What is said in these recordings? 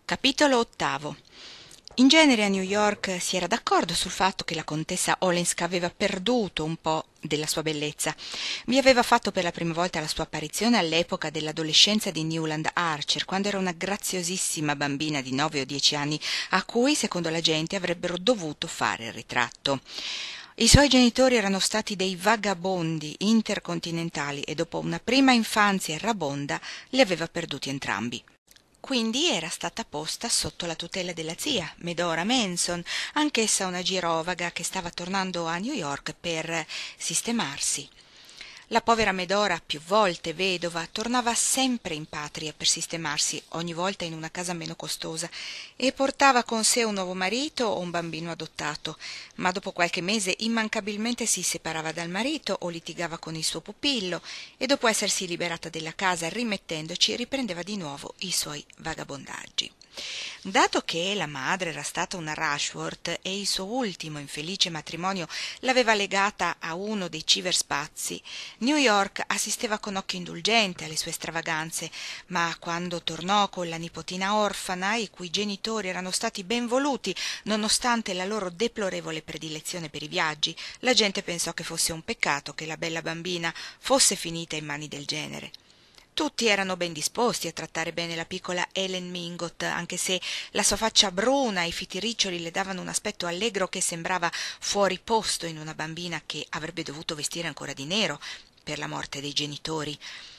Capitolo ottavo. In genere a New York si era d'accordo sul fatto che la contessa Olenska aveva perduto un po' della sua bellezza. Vi aveva fatto per la prima volta la sua apparizione all'epoca dell'adolescenza di Newland Archer, quando era una graziosissima bambina di 9 o 10 anni, a cui, secondo la gente, avrebbero dovuto fare il ritratto. I suoi genitori erano stati dei vagabondi intercontinentali e dopo una prima infanzia errabonda li aveva perduti entrambi. Quindi era stata posta sotto la tutela della zia, Medora Manson, anch'essa una girovaga che stava tornando a New York per sistemarsi. La povera Medora, più volte vedova, tornava sempre in patria per sistemarsi, ogni volta in una casa meno costosa, e portava con sé un nuovo marito o un bambino adottato, ma dopo qualche mese immancabilmente si separava dal marito o litigava con il suo pupillo e dopo essersi liberata della casa rimettendoci riprendeva di nuovo i suoi vagabondaggi. Dato che la madre era stata una Rushworth e il suo ultimo infelice matrimonio l'aveva legata a uno dei civerspazzi, New York assisteva con occhio indulgente alle sue stravaganze, ma quando tornò con la nipotina orfana, i cui genitori erano stati ben voluti nonostante la loro deplorevole predilezione per i viaggi, la gente pensò che fosse un peccato che la bella bambina fosse finita in mani del genere. Tutti erano ben disposti a trattare bene la piccola Ellen Mingot, anche se la sua faccia bruna e i fitti riccioli le davano un aspetto allegro che sembrava fuori posto in una bambina che avrebbe dovuto vestire ancora di nero per la morte dei genitori.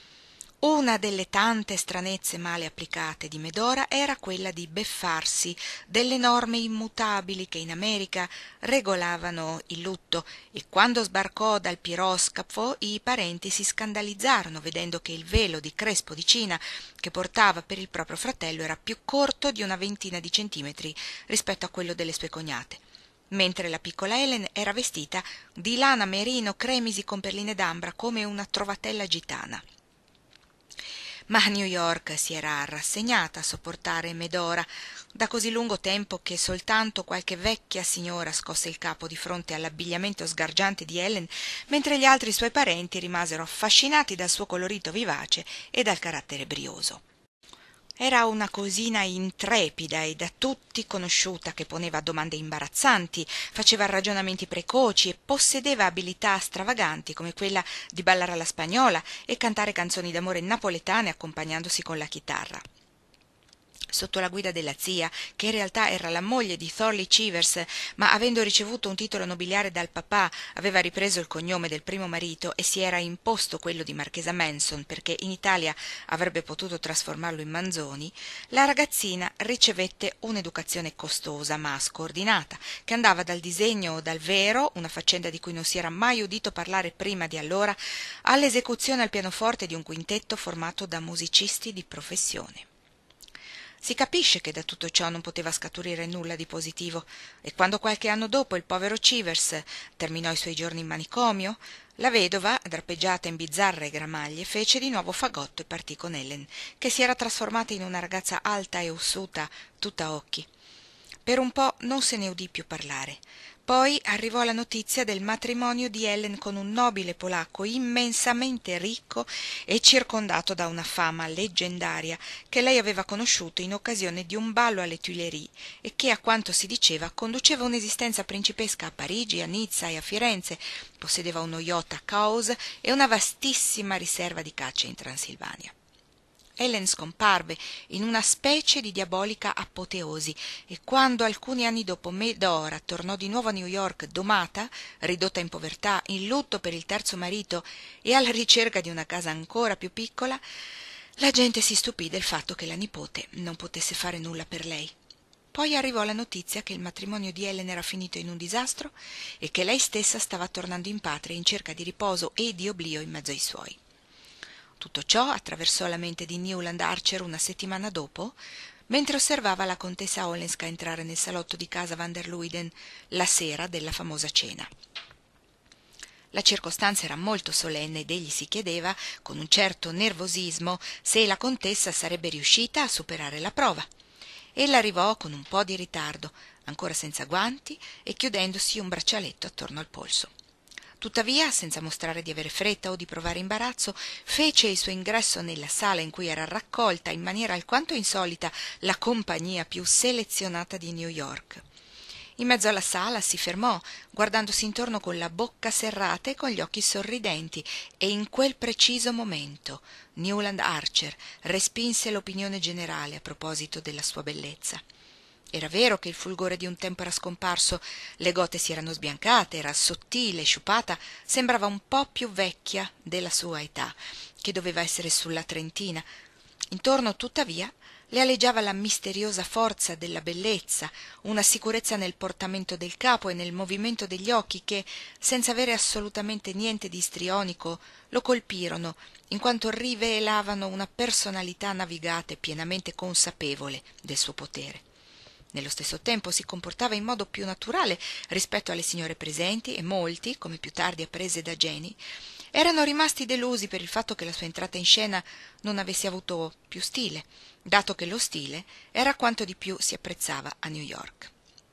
Una delle tante stranezze male applicate di Medora era quella di beffarsi delle norme immutabili che in America regolavano il lutto, e quando sbarcò dal piroscafo i parenti si scandalizzarono vedendo che il velo di crespo di Cina che portava per il proprio fratello era più corto di una ventina di centimetri rispetto a quello delle sue cognate, mentre la piccola Helen era vestita di lana merino cremisi con perline d'ambra come una trovatella gitana. Ma New York si era rassegnata a sopportare Medora da così lungo tempo che soltanto qualche vecchia signora scosse il capo di fronte all'abbigliamento sgargiante di Ellen, mentre gli altri suoi parenti rimasero affascinati dal suo colorito vivace e dal carattere brioso. Era una cosina intrepida e da tutti conosciuta, che poneva domande imbarazzanti, faceva ragionamenti precoci e possedeva abilità stravaganti come quella di ballare alla spagnola e cantare canzoni d'amore napoletane accompagnandosi con la chitarra. Sotto la guida della zia, che in realtà era la moglie di Thorley Chivers, ma avendo ricevuto un titolo nobiliare dal papà aveva ripreso il cognome del primo marito e si era imposto quello di marchesa Manson perché in Italia avrebbe potuto trasformarlo in Manzoni, la ragazzina ricevette un'educazione costosa ma scordinata, che andava dal disegno o dal vero, una faccenda di cui non si era mai udito parlare prima di allora, all'esecuzione al pianoforte di un quintetto formato da musicisti di professione. Si capisce che da tutto ciò non poteva scaturire nulla di positivo, e quando qualche anno dopo il povero Chivers terminò i suoi giorni in manicomio, la vedova, drappeggiata in bizzarre gramaglie, fece di nuovo fagotto e partì con Ellen, che si era trasformata in una ragazza alta e ossuta, tutta occhi. Per un po' non se ne udì più parlare. Poi arrivò la notizia del matrimonio di Ellen con un nobile polacco immensamente ricco e circondato da una fama leggendaria che lei aveva conosciuto in occasione di un ballo alle Tuileries e che, a quanto si diceva, conduceva un'esistenza principesca a Parigi, a Nizza e a Firenze, possedeva uno yacht a Cowes e una vastissima riserva di caccia in Transilvania. Ellen scomparve in una specie di diabolica apoteosi e quando alcuni anni dopo Medora tornò di nuovo a New York domata, ridotta in povertà, in lutto per il terzo marito e alla ricerca di una casa ancora più piccola, la gente si stupì del fatto che la nipote non potesse fare nulla per lei. Poi arrivò la notizia che il matrimonio di Ellen era finito in un disastro e che lei stessa stava tornando in patria in cerca di riposo e di oblio in mezzo ai suoi. Tutto ciò attraversò la mente di Newland Archer una settimana dopo, mentre osservava la contessa Olenska entrare nel salotto di casa van der Luyden la sera della famosa cena. La circostanza era molto solenne ed egli si chiedeva, con un certo nervosismo, se la contessa sarebbe riuscita a superare la prova. Ella arrivò con un po' di ritardo, ancora senza guanti e chiudendosi un braccialetto attorno al polso. Tuttavia, senza mostrare di avere fretta o di provare imbarazzo, fece il suo ingresso nella sala in cui era raccolta in maniera alquanto insolita la compagnia più selezionata di New York. In mezzo alla sala si fermò, guardandosi intorno con la bocca serrata e con gli occhi sorridenti, e in quel preciso momento Newland Archer respinse l'opinione generale a proposito della sua bellezza. Era vero che il fulgore di un tempo era scomparso, le gote si erano sbiancate, era sottile, sciupata, sembrava un po' più vecchia della sua età, che doveva essere sulla trentina. Intorno, tuttavia, le aleggiava la misteriosa forza della bellezza, una sicurezza nel portamento del capo e nel movimento degli occhi che, senza avere assolutamente niente di istrionico, lo colpirono, in quanto rivelavano una personalità navigata e pienamente consapevole del suo potere. Nello stesso tempo si comportava in modo più naturale rispetto alle signore presenti e molti, come più tardi apprese da Jenny, erano rimasti delusi per il fatto che la sua entrata in scena non avesse avuto più stile, dato che lo stile era quanto di più si apprezzava a New York.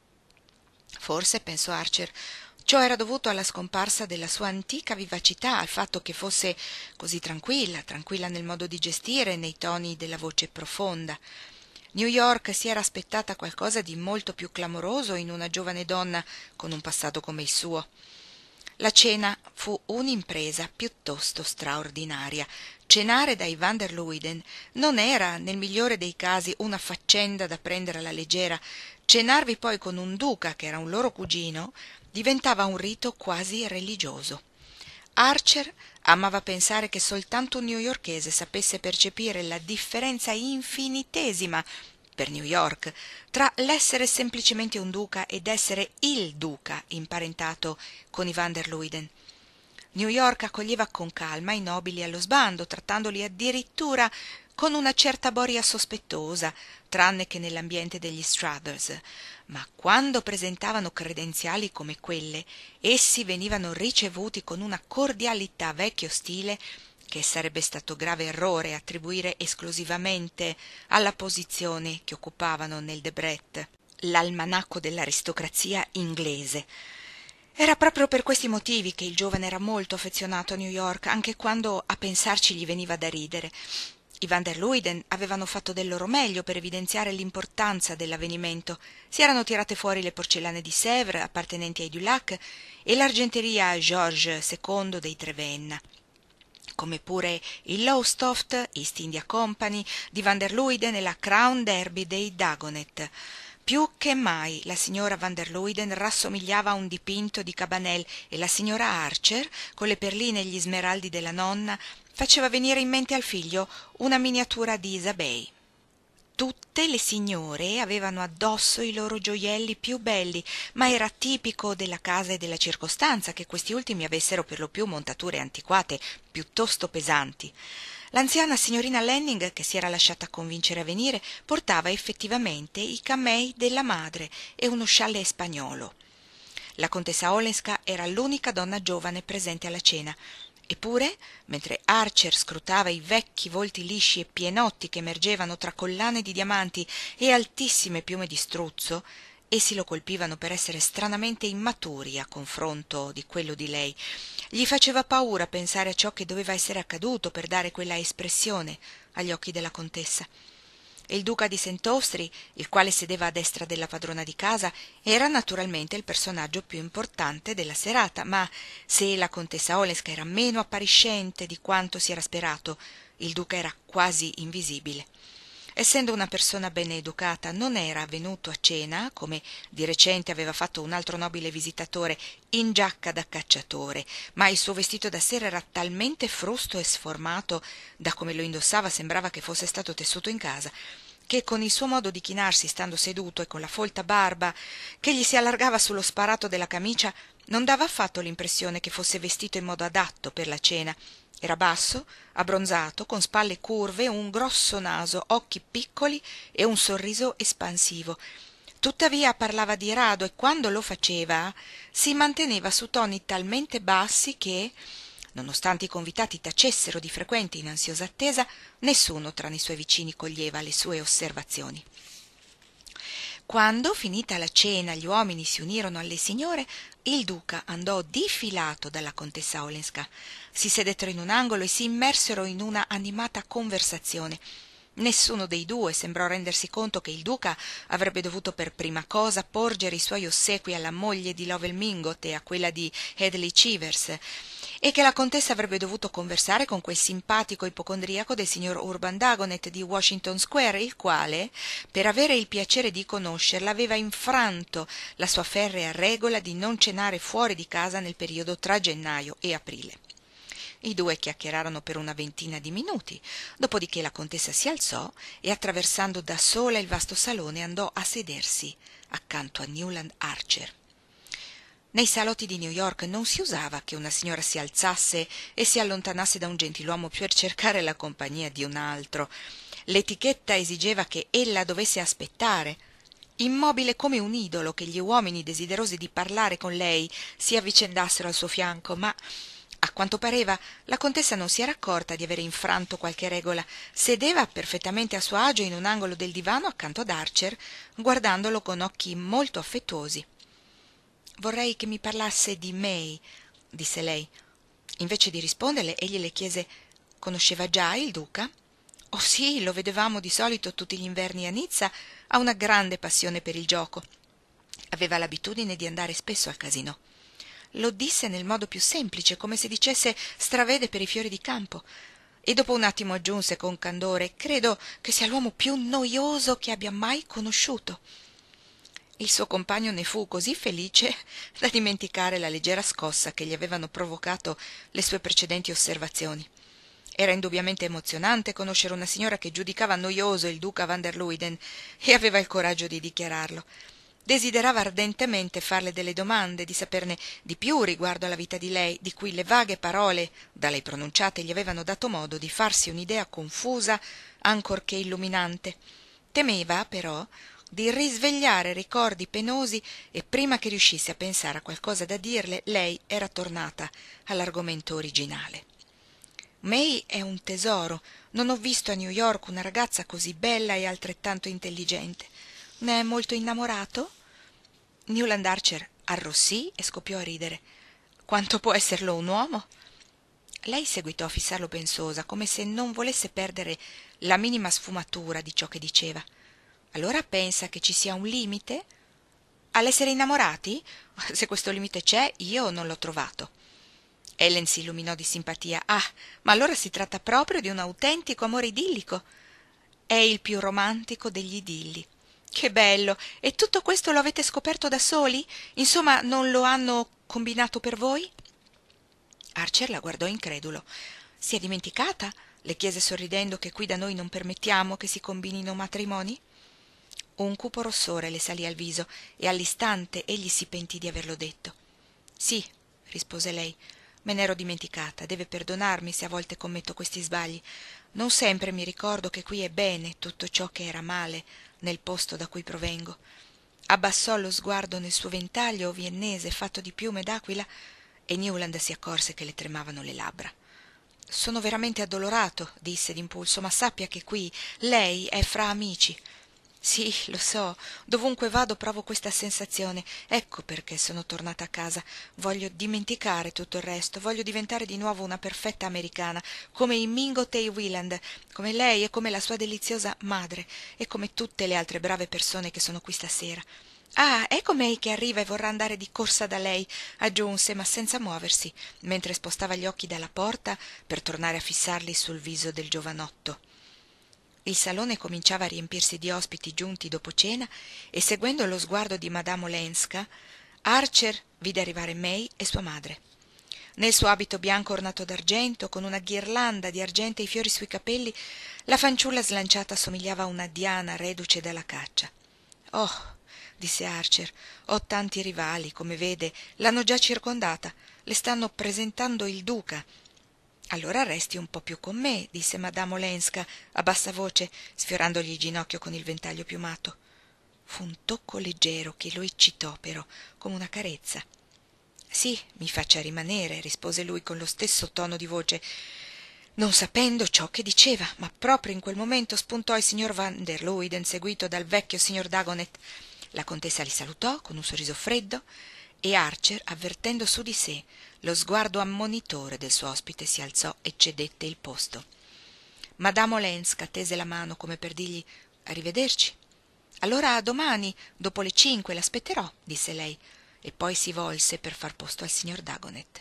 Forse, pensò Archer, ciò era dovuto alla scomparsa della sua antica vivacità, al fatto che fosse così tranquilla nel modo di gestire e nei toni della voce profonda. New York si era aspettata qualcosa di molto più clamoroso in una giovane donna con un passato come il suo. La cena fu un'impresa piuttosto straordinaria. Cenare dai van der Luyden non era, nel migliore dei casi, una faccenda da prendere alla leggera. Cenarvi poi con un duca, che era un loro cugino, diventava un rito quasi religioso. Archer amava pensare che soltanto un newyorkese sapesse percepire la differenza infinitesima per New York tra l'essere semplicemente un duca ed essere il duca imparentato con i van der Luyden. New York accoglieva con calma i nobili allo sbando, trattandoli addirittura con una certa boria sospettosa, tranne che nell'ambiente degli Struthers, ma quando presentavano credenziali come quelle, essi venivano ricevuti con una cordialità vecchio stile che sarebbe stato grave errore attribuire esclusivamente alla posizione che occupavano nel Debrett, l'almanacco dell'aristocrazia inglese. Era proprio per questi motivi che il giovane era molto affezionato a New York, anche quando a pensarci gli veniva da ridere. I van der Luyden avevano fatto del loro meglio per evidenziare l'importanza dell'avvenimento. Si erano tirate fuori le porcellane di Sèvres appartenenti ai Dulac e l'argenteria Georges II dei Trevenna, come pure il Lowestoft East India Company di van der Luyden e la Crown Derby dei Dagonet. Più che mai la signora van der Luyden rassomigliava a un dipinto di Cabanel e la signora Archer, con le perline e gli smeraldi della nonna, faceva venire in mente al figlio una miniatura di Isabey. Tutte le signore avevano addosso i loro gioielli più belli, ma era tipico della casa e della circostanza che questi ultimi avessero per lo più montature antiquate, piuttosto pesanti. L'anziana signorina Lanning, che si era lasciata convincere a venire, portava effettivamente i camei della madre e uno scialle spagnolo. La contessa Olenska era l'unica donna giovane presente alla cena. Eppure, mentre Archer scrutava i vecchi volti lisci e pienotti che emergevano tra collane di diamanti e altissime piume di struzzo, essi lo colpivano per essere stranamente immaturi a confronto di quello di lei. Gli faceva paura pensare a ciò che doveva essere accaduto per dare quella espressione agli occhi della contessa. Il duca di Sent'Austri, il quale sedeva a destra della padrona di casa, era naturalmente il personaggio più importante della serata, ma se la contessa Olenska era meno appariscente di quanto si era sperato, il duca era quasi invisibile. Essendo una persona ben educata, non era venuto a cena, come di recente aveva fatto un altro nobile visitatore, in giacca da cacciatore, ma il suo vestito da sera era talmente frusto e sformato, da come lo indossava sembrava che fosse stato tessuto in casa, che con il suo modo di chinarsi stando seduto e con la folta barba che gli si allargava sullo sparato della camicia, non dava affatto l'impressione che fosse vestito in modo adatto per la cena. Era basso, abbronzato, con spalle curve, un grosso naso, occhi piccoli e un sorriso espansivo. Tuttavia parlava di rado e quando lo faceva si manteneva su toni talmente bassi che, nonostante i convitati tacessero di frequente in ansiosa attesa, nessuno tra i suoi vicini coglieva le sue osservazioni. Quando, finita la cena, gli uomini si unirono alle signore, il duca andò difilato dalla contessa Olenska. Si sedettero in un angolo e si immersero in una animata conversazione. Nessuno dei due sembrò rendersi conto che il duca avrebbe dovuto per prima cosa porgere i suoi ossequi alla moglie di Lovell Mingott e a quella di Headley Chivers, e che la contessa avrebbe dovuto conversare con quel simpatico ipocondriaco del signor Urban Dagonet di Washington Square, il quale, per avere il piacere di conoscerla, aveva infranto la sua ferrea regola di non cenare fuori di casa nel periodo tra gennaio e aprile. I due chiacchierarono per una ventina di minuti, dopodiché la contessa si alzò e, attraversando da sola il vasto salone, andò a sedersi accanto a Newland Archer. Nei salotti di New York non si usava che una signora si alzasse e si allontanasse da un gentiluomo per cercare la compagnia di un altro. L'etichetta esigeva che ella dovesse aspettare, immobile come un idolo, che gli uomini desiderosi di parlare con lei si avvicendassero al suo fianco, ma a quanto pareva la contessa non si era accorta di avere infranto qualche regola. Sedeva perfettamente a suo agio in un angolo del divano accanto ad Archer, guardandolo con occhi molto affettuosi. «Vorrei che mi parlasse di May», disse lei. Invece di risponderle, egli le chiese: «Conosceva già il duca?» «Oh sì, lo vedevamo di solito tutti gli inverni a Nizza. Ha una grande passione per il gioco. Aveva l'abitudine di andare spesso al casinò». Lo disse nel modo più semplice, come se dicesse stravede per i fiori di campo, e dopo un attimo aggiunse con candore: «Credo che sia l'uomo più noioso che abbia mai conosciuto». Il suo compagno ne fu così felice da dimenticare la leggera scossa che gli avevano provocato le sue precedenti osservazioni. Era indubbiamente emozionante conoscere una signora che giudicava noioso il duca van der Luyden, e aveva il coraggio di dichiararlo. Desiderava ardentemente farle delle domande, di saperne di più riguardo alla vita di lei, di cui le vaghe parole da lei pronunciate gli avevano dato modo di farsi un'idea confusa, ancorché illuminante. Temeva, però, di risvegliare ricordi penosi, e prima che riuscisse a pensare a qualcosa da dirle, lei era tornata all'argomento originale. «May è un tesoro. Non ho visto a New York una ragazza così bella e altrettanto intelligente. Ne è molto innamorato?» Newland Archer arrossì e scoppiò a ridere. «Quanto può esserlo un uomo?» Lei seguitò a fissarlo pensosa, come se non volesse perdere la minima sfumatura di ciò che diceva. «Allora pensa che ci sia un limite all'essere innamorati? Se questo limite c'è, io non l'ho trovato». Ellen si illuminò di simpatia. «Ah, ma allora si tratta proprio di un autentico amore idillico. È il più romantico degli idilli. Che bello! E tutto questo lo avete scoperto da soli? Insomma, non lo hanno combinato per voi?» Archer la guardò incredulo. «Si è dimenticata?» le chiese sorridendo, «che qui da noi non permettiamo che si combinino matrimoni?» Un cupo rossore le salì al viso e all'istante egli si pentì di averlo detto. «Sì», rispose lei, «me n'ero dimenticata. Deve perdonarmi se a volte commetto questi sbagli. Non sempre mi ricordo che qui è bene tutto ciò che era male nel posto da cui provengo». Abbassò lo sguardo nel suo ventaglio viennese fatto di piume d'aquila e Newland si accorse che le tremavano le labbra. «Sono veramente addolorato», disse d'impulso, «ma sappia che qui lei è fra amici». «Sì, lo so, dovunque vado provo questa sensazione. Ecco perché sono tornata a casa. Voglio dimenticare tutto il resto, voglio diventare di nuovo una perfetta americana, come i Mingott e i Wieland, come lei e come la sua deliziosa madre, e come tutte le altre brave persone che sono qui stasera. Ah, ecco May che arriva e vorrà andare di corsa da lei», aggiunse, ma senza muoversi, mentre spostava gli occhi dalla porta per tornare a fissarli sul viso del giovanotto. Il salone cominciava a riempirsi di ospiti giunti dopo cena, e seguendo lo sguardo di Madame Olenska, Archer vide arrivare May e sua madre. Nel suo abito bianco ornato d'argento, con una ghirlanda di argentei fiori sui capelli, la fanciulla slanciata somigliava a una diana reduce dalla caccia. «Oh», disse Archer, «ho tanti rivali, come vede, l'hanno già circondata, le stanno presentando il duca». «Allora resti un po' più con me», disse Madame Olenska a bassa voce, sfiorandogli il ginocchio con il ventaglio piumato. Fu un tocco leggero che lo eccitò, però, come una carezza. «Sì, mi faccia rimanere», rispose lui con lo stesso tono di voce, non sapendo ciò che diceva, ma proprio in quel momento spuntò il signor van der Luyden, seguito dal vecchio signor Dagonet. La contessa li salutò con un sorriso freddo e Archer, avvertendo su di sé lo sguardo ammonitore del suo ospite, si alzò e cedette il posto. Madame Olenska tese la mano come per dirgli arrivederci. Allora domani, dopo le 5, l'aspetterò, disse lei, e poi si volse per far posto al signor Dagonet.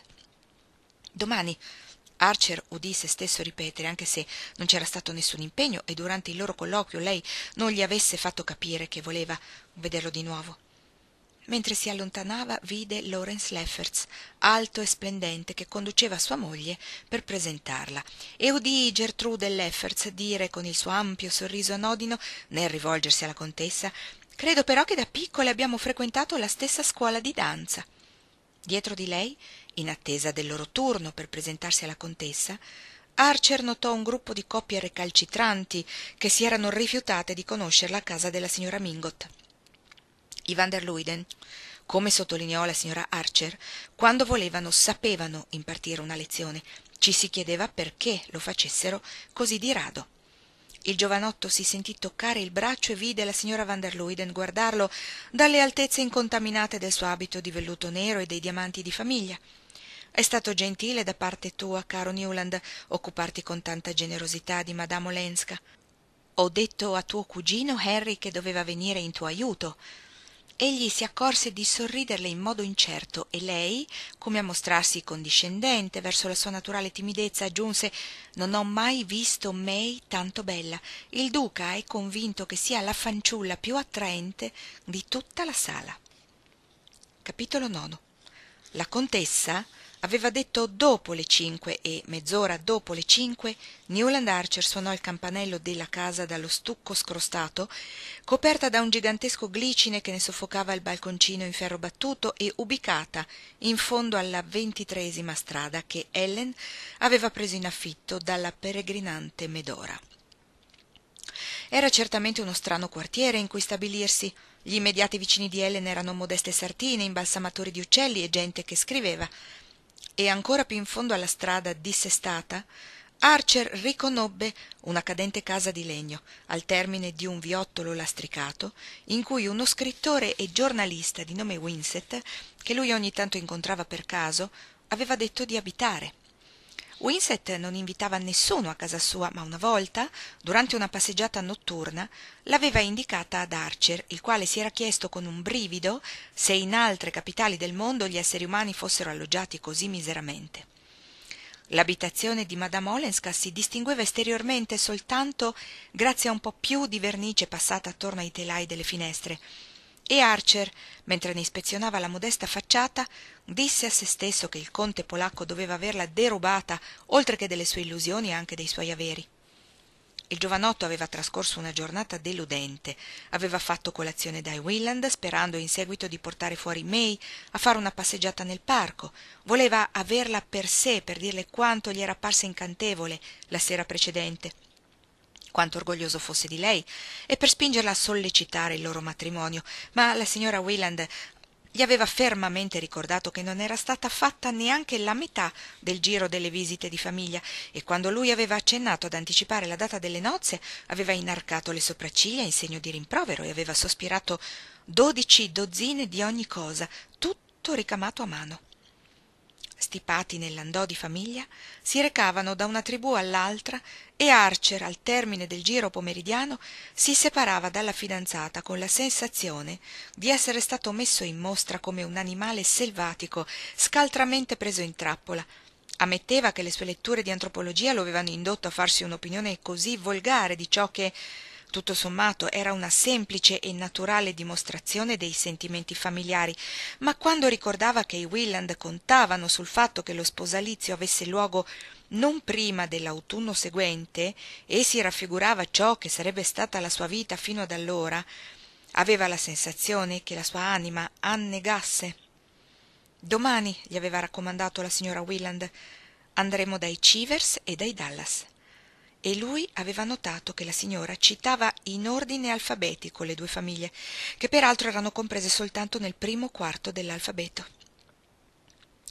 Domani. Archer udì se stesso ripetere, anche se non c'era stato nessun impegno e durante il loro colloquio lei non gli avesse fatto capire che voleva vederlo di nuovo. Mentre si allontanava vide Lawrence Lefferts, alto e splendente, che conduceva sua moglie per presentarla, e udì Gertrude Lefferts dire con il suo ampio sorriso anodino, nel rivolgersi alla contessa: «Credo però che da piccole abbiamo frequentato la stessa scuola di danza». Dietro di lei, in attesa del loro turno per presentarsi alla contessa, Archer notò un gruppo di coppie recalcitranti che si erano rifiutate di conoscerla a casa della signora Mingot. I van der Luyden, come sottolineò la signora Archer, quando volevano sapevano impartire una lezione. Ci si chiedeva perché lo facessero così di rado. Il giovanotto si sentì toccare il braccio e vide la signora van der Luyden guardarlo dalle altezze incontaminate del suo abito di velluto nero e dei diamanti di famiglia. «È stato gentile da parte tua, caro Newland, occuparti con tanta generosità di Madame Olenska. Ho detto a tuo cugino Henry che doveva venire in tuo aiuto». Egli si accorse di sorriderle in modo incerto e lei, come a mostrarsi condiscendente verso la sua naturale timidezza, aggiunse: «Non ho mai visto May tanto bella. Il duca è convinto che sia la fanciulla più attraente di tutta la sala». Capitolo 9. La contessa aveva detto dopo le 5 e mezz'ora dopo le 5 Newland Archer suonò il campanello della casa dallo stucco scrostato, coperta da un gigantesco glicine che ne soffocava il balconcino in ferro battuto e ubicata in fondo alla 23ª strada che Ellen aveva preso in affitto dalla peregrinante Medora. Era certamente uno strano quartiere in cui stabilirsi. Gli immediati vicini di Ellen erano modeste sartine, imbalsamatori di uccelli e gente che scriveva. E ancora più in fondo alla strada dissestata, Archer riconobbe una cadente casa di legno, al termine di un viottolo lastricato, in cui uno scrittore e giornalista di nome Winsett, che lui ogni tanto incontrava per caso, aveva detto di abitare. Winsett non invitava nessuno a casa sua, ma una volta, durante una passeggiata notturna, l'aveva indicata ad Archer, il quale si era chiesto con un brivido se in altre capitali del mondo gli esseri umani fossero alloggiati così miseramente. L'abitazione di Madame Olenska si distingueva esteriormente soltanto grazie a un po' più di vernice passata attorno ai telai delle finestre, e Archer, mentre ne ispezionava la modesta facciata, disse a se stesso che il conte polacco doveva averla derubata, oltre che delle sue illusioni, anche dei suoi averi. Il giovanotto aveva trascorso una giornata deludente, aveva fatto colazione dai Wieland, sperando in seguito di portare fuori May a fare una passeggiata nel parco. Voleva averla per sé per dirle quanto gli era parsa incantevole la sera precedente, quanto orgoglioso fosse di lei, e per spingerla a sollecitare il loro matrimonio, ma la signora Wieland gli aveva fermamente ricordato che non era stata fatta neanche la metà del giro delle visite di famiglia, e quando lui aveva accennato ad anticipare la data delle nozze aveva inarcato le sopracciglia in segno di rimprovero e aveva sospirato 12 dozzine di ogni cosa, tutto ricamato a mano. Stipati nell'andò di famiglia, si recavano da una tribù all'altra e Archer, al termine del giro pomeridiano, si separava dalla fidanzata con la sensazione di essere stato messo in mostra come un animale selvatico, scaltramente preso in trappola. Ammetteva che le sue letture di antropologia lo avevano indotto a farsi un'opinione così volgare di ciò che, tutto sommato, era una semplice e naturale dimostrazione dei sentimenti familiari, ma quando ricordava che i Wieland contavano sul fatto che lo sposalizio avesse luogo non prima dell'autunno seguente e si raffigurava ciò che sarebbe stata la sua vita fino ad allora, aveva la sensazione che la sua anima annegasse. «Domani», gli aveva raccomandato la signora Wieland, «andremo dai Chivers e dai Dallas». E lui aveva notato che la signora citava in ordine alfabetico le due famiglie, che peraltro erano comprese soltanto nel primo quarto dell'alfabeto.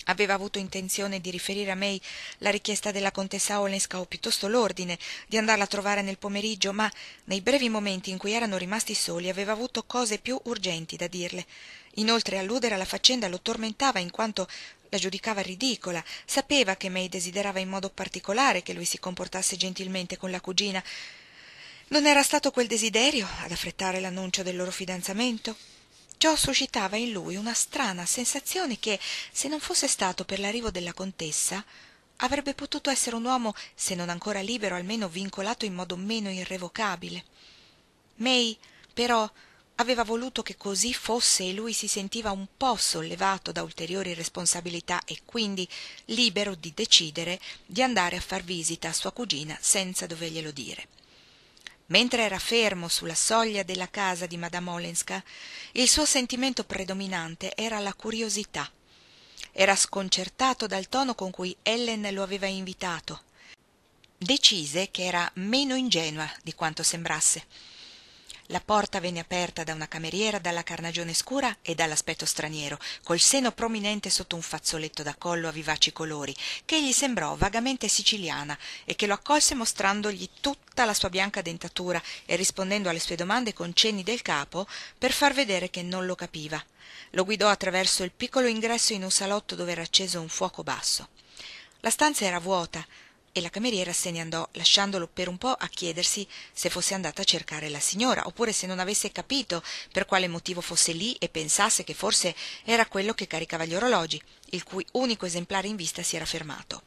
Aveva avuto intenzione di riferire a May la richiesta della contessa Olenska, o piuttosto l'ordine di andarla a trovare nel pomeriggio, ma nei brevi momenti in cui erano rimasti soli aveva avuto cose più urgenti da dirle. Inoltre alludere alla faccenda lo tormentava in quanto la giudicava ridicola. Sapeva che May desiderava in modo particolare che lui si comportasse gentilmente con la cugina. Non era stato quel desiderio ad affrettare l'annuncio del loro fidanzamento? Ciò suscitava in lui una strana sensazione che, se non fosse stato per l'arrivo della contessa, avrebbe potuto essere un uomo, se non ancora libero, almeno vincolato in modo meno irrevocabile. May, però, aveva voluto che così fosse e lui si sentiva un po' sollevato da ulteriori responsabilità e quindi libero di decidere di andare a far visita a sua cugina senza doverglielo dire. Mentre era fermo sulla soglia della casa di Madame Olenska, il suo sentimento predominante era la curiosità. Era sconcertato dal tono con cui Ellen lo aveva invitato. Decise che era meno ingenua di quanto sembrasse. La porta venne aperta da una cameriera dalla carnagione scura e dall'aspetto straniero, col seno prominente sotto un fazzoletto da collo a vivaci colori, che gli sembrò vagamente siciliana e che lo accolse mostrandogli tutta la sua bianca dentatura e rispondendo alle sue domande con cenni del capo per far vedere che non lo capiva. Lo guidò attraverso il piccolo ingresso in un salotto dove era acceso un fuoco basso. La stanza era vuota e la cameriera se ne andò, lasciandolo per un po' a chiedersi se fosse andata a cercare la signora, oppure se non avesse capito per quale motivo fosse lì e pensasse che forse era quello che caricava gli orologi, il cui unico esemplare in vista si era fermato.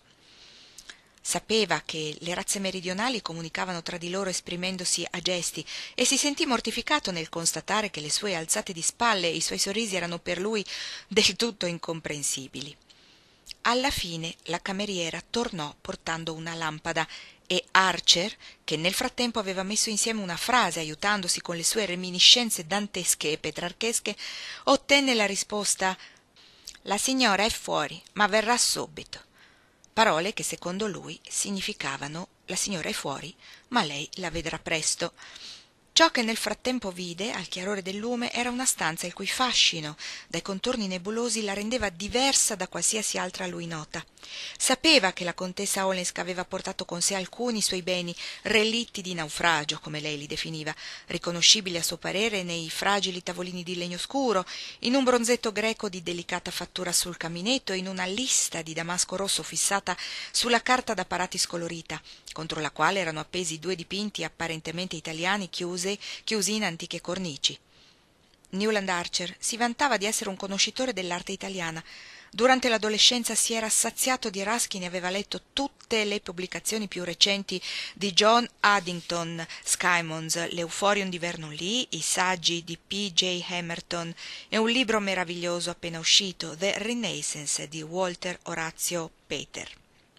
Sapeva che le razze meridionali comunicavano tra di loro esprimendosi a gesti e si sentì mortificato nel constatare che le sue alzate di spalle e i suoi sorrisi erano per lui del tutto incomprensibili. Alla fine la cameriera tornò portando una lampada e Archer, che nel frattempo aveva messo insieme una frase aiutandosi con le sue reminiscenze dantesche e petrarchesche, ottenne la risposta «La signora è fuori, ma verrà subito», parole che secondo lui significavano «La signora è fuori, ma lei la vedrà presto». Ciò che nel frattempo vide, al chiarore del lume, era una stanza il cui fascino, dai contorni nebulosi, la rendeva diversa da qualsiasi altra a lui nota. Sapeva che la contessa Olenska aveva portato con sé alcuni suoi beni, relitti di naufragio, come lei li definiva, riconoscibili a suo parere nei fragili tavolini di legno scuro, in un bronzetto greco di delicata fattura sul caminetto e in una lista di damasco rosso fissata sulla carta da parati scolorita, contro la quale erano appesi 2 dipinti apparentemente italiani chiusi in antiche cornici. Newland Archer si vantava di essere un conoscitore dell'arte italiana. Durante l'adolescenza si era saziato di Ruskin e aveva letto tutte le pubblicazioni più recenti di John Addington Skymons, l'Euphorion di Vernon Lee, i saggi di P. J. Hamerton e un libro meraviglioso appena uscito, The Renaissance di Walter Orazio Pater.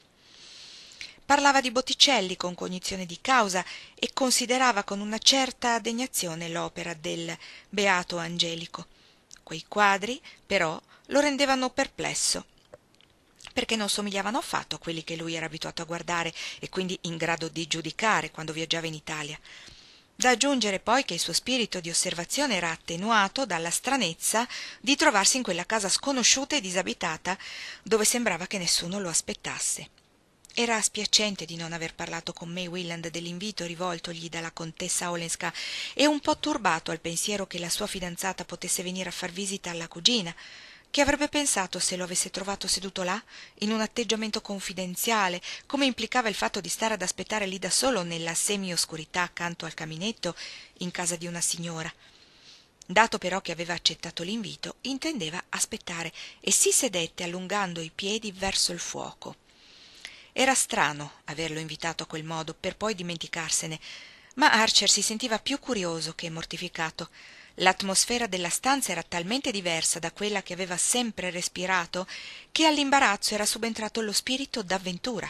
Parlava di Botticelli con cognizione di causa e considerava con una certa degnazione l'opera del Beato Angelico. Quei quadri, però, lo rendevano perplesso, perché non somigliavano affatto a quelli che lui era abituato a guardare e quindi in grado di giudicare quando viaggiava in Italia. Da aggiungere poi che il suo spirito di osservazione era attenuato dalla stranezza di trovarsi in quella casa sconosciuta e disabitata dove sembrava che nessuno lo aspettasse. Era spiacente di non aver parlato con May Willand dell'invito rivoltogli dalla contessa Olenska e un po' turbato al pensiero che la sua fidanzata potesse venire a far visita alla cugina. Che avrebbe pensato se lo avesse trovato seduto là, in un atteggiamento confidenziale, come implicava il fatto di stare ad aspettare lì da solo nella semi-oscurità accanto al caminetto, in casa di una signora. Dato però che aveva accettato l'invito, intendeva aspettare e si sedette allungando i piedi verso il fuoco. Era strano averlo invitato a quel modo per poi dimenticarsene, ma Archer si sentiva più curioso che mortificato. L'atmosfera della stanza era talmente diversa da quella che aveva sempre respirato che all'imbarazzo era subentrato lo spirito d'avventura.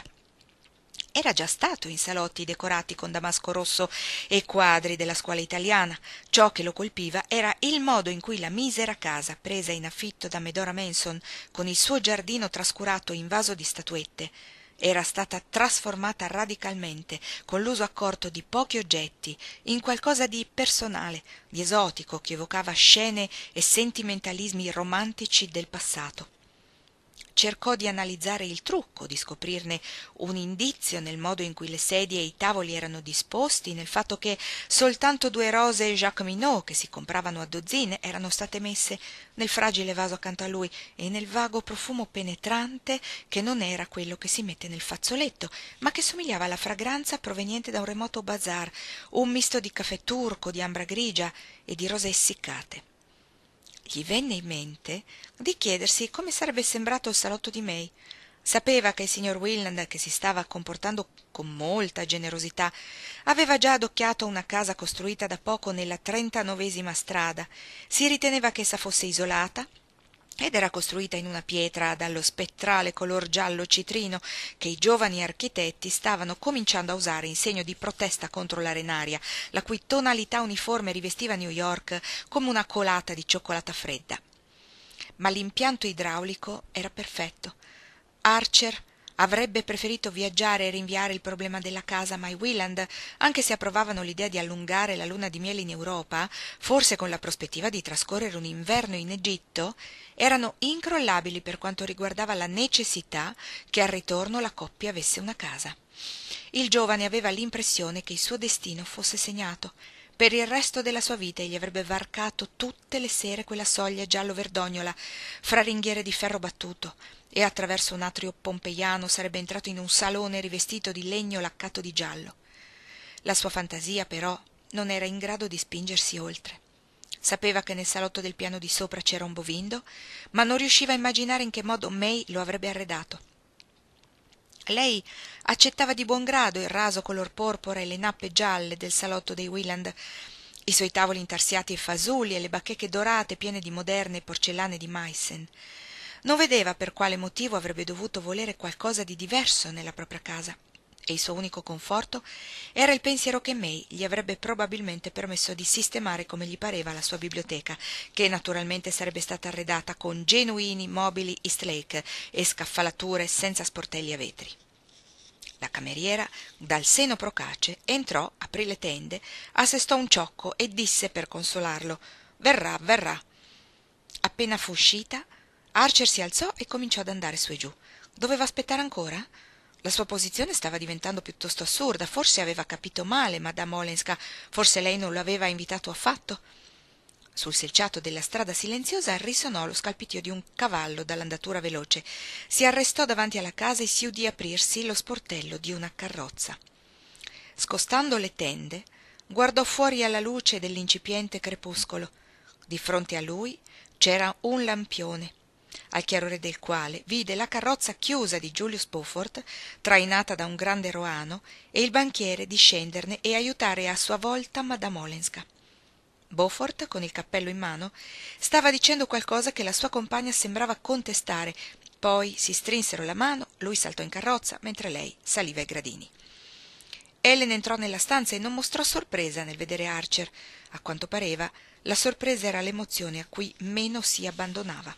Era già stato in salotti decorati con damasco rosso e quadri della scuola italiana. Ciò che lo colpiva era il modo in cui la misera casa presa in affitto da Medora Manson, con il suo giardino trascurato invaso di statuette, era stata trasformata radicalmente, con l'uso accorto di pochi oggetti, in qualcosa di personale, di esotico, che evocava scene e sentimentalismi romantici del passato. cercò di analizzare il trucco, di scoprirne un indizio nel modo in cui le sedie e i tavoli erano disposti, nel fatto che soltanto 2 rose Jacqueminot, che si compravano a dozzine, erano state messe nel fragile vaso accanto a lui, e nel vago profumo penetrante che non era quello che si mette nel fazzoletto, ma che somigliava alla fragranza proveniente da un remoto bazar, un misto di caffè turco, di ambra grigia e di rose essiccate. Gli venne in mente di chiedersi come sarebbe sembrato il salotto di May. Sapeva che il signor Willand, che si stava comportando con molta generosità, aveva già adocchiato una casa costruita da poco nella 39ª strada. Si riteneva che essa fosse isolata ed era costruita in una pietra dallo spettrale color giallo citrino che i giovani architetti stavano cominciando a usare in segno di protesta contro l'arenaria, la cui tonalità uniforme rivestiva New York come una colata di cioccolata fredda. Ma l'impianto idraulico era perfetto. Archer avrebbe preferito viaggiare e rinviare il problema della casa, ma i Willand, anche se approvavano l'idea di allungare la luna di miele in Europa, forse con la prospettiva di trascorrere un inverno in Egitto, erano incrollabili per quanto riguardava la necessità che al ritorno la coppia avesse una casa. Il giovane aveva l'impressione che il suo destino fosse segnato. Per il resto della sua vita egli avrebbe varcato tutte le sere quella soglia giallo-verdognola, fra ringhiere di ferro battuto, e attraverso un atrio pompeiano sarebbe entrato in un salone rivestito di legno laccato di giallo. La sua fantasia, però, non era in grado di spingersi oltre. Sapeva che nel salotto del piano di sopra c'era un bovindo, ma non riusciva a immaginare in che modo May lo avrebbe arredato. Lei accettava di buon grado il raso color porpora e le nappe gialle del salotto dei Willand, i suoi tavoli intarsiati e fasulli e le bacheche dorate piene di moderne porcellane di Meissen. Non vedeva per quale motivo avrebbe dovuto volere qualcosa di diverso nella propria casa, e il suo unico conforto era il pensiero che May gli avrebbe probabilmente permesso di sistemare come gli pareva la sua biblioteca, che naturalmente sarebbe stata arredata con genuini mobili Eastlake e scaffalature senza sportelli a vetri. La cameriera, dal seno procace, entrò, aprì le tende, assestò un ciocco e disse per consolarlo: «Verrà, verrà». Appena fu uscita, Archer si alzò e cominciò ad andare su e giù. Doveva aspettare ancora? La sua posizione stava diventando piuttosto assurda. Forse aveva capito male Madame Olenska, forse lei non lo aveva invitato affatto. Sul selciato della strada silenziosa risonò lo scalpitio di un cavallo dall'andatura veloce. Si arrestò davanti alla casa e si udì aprirsi lo sportello di una carrozza. Scostando le tende, guardò fuori alla luce dell'incipiente crepuscolo. Di fronte a lui c'era un lampione, al chiarore del quale vide la carrozza chiusa di Julius Beaufort, trainata da un grande roano, e il banchiere discenderne e aiutare a sua volta Madame Olenska. Beaufort, con il cappello in mano, stava dicendo qualcosa che la sua compagna sembrava contestare, poi si strinsero la mano, lui saltò in carrozza, mentre lei saliva ai gradini. Ellen entrò nella stanza e non mostrò sorpresa nel vedere Archer. A quanto pareva, la sorpresa era l'emozione a cui meno si abbandonava.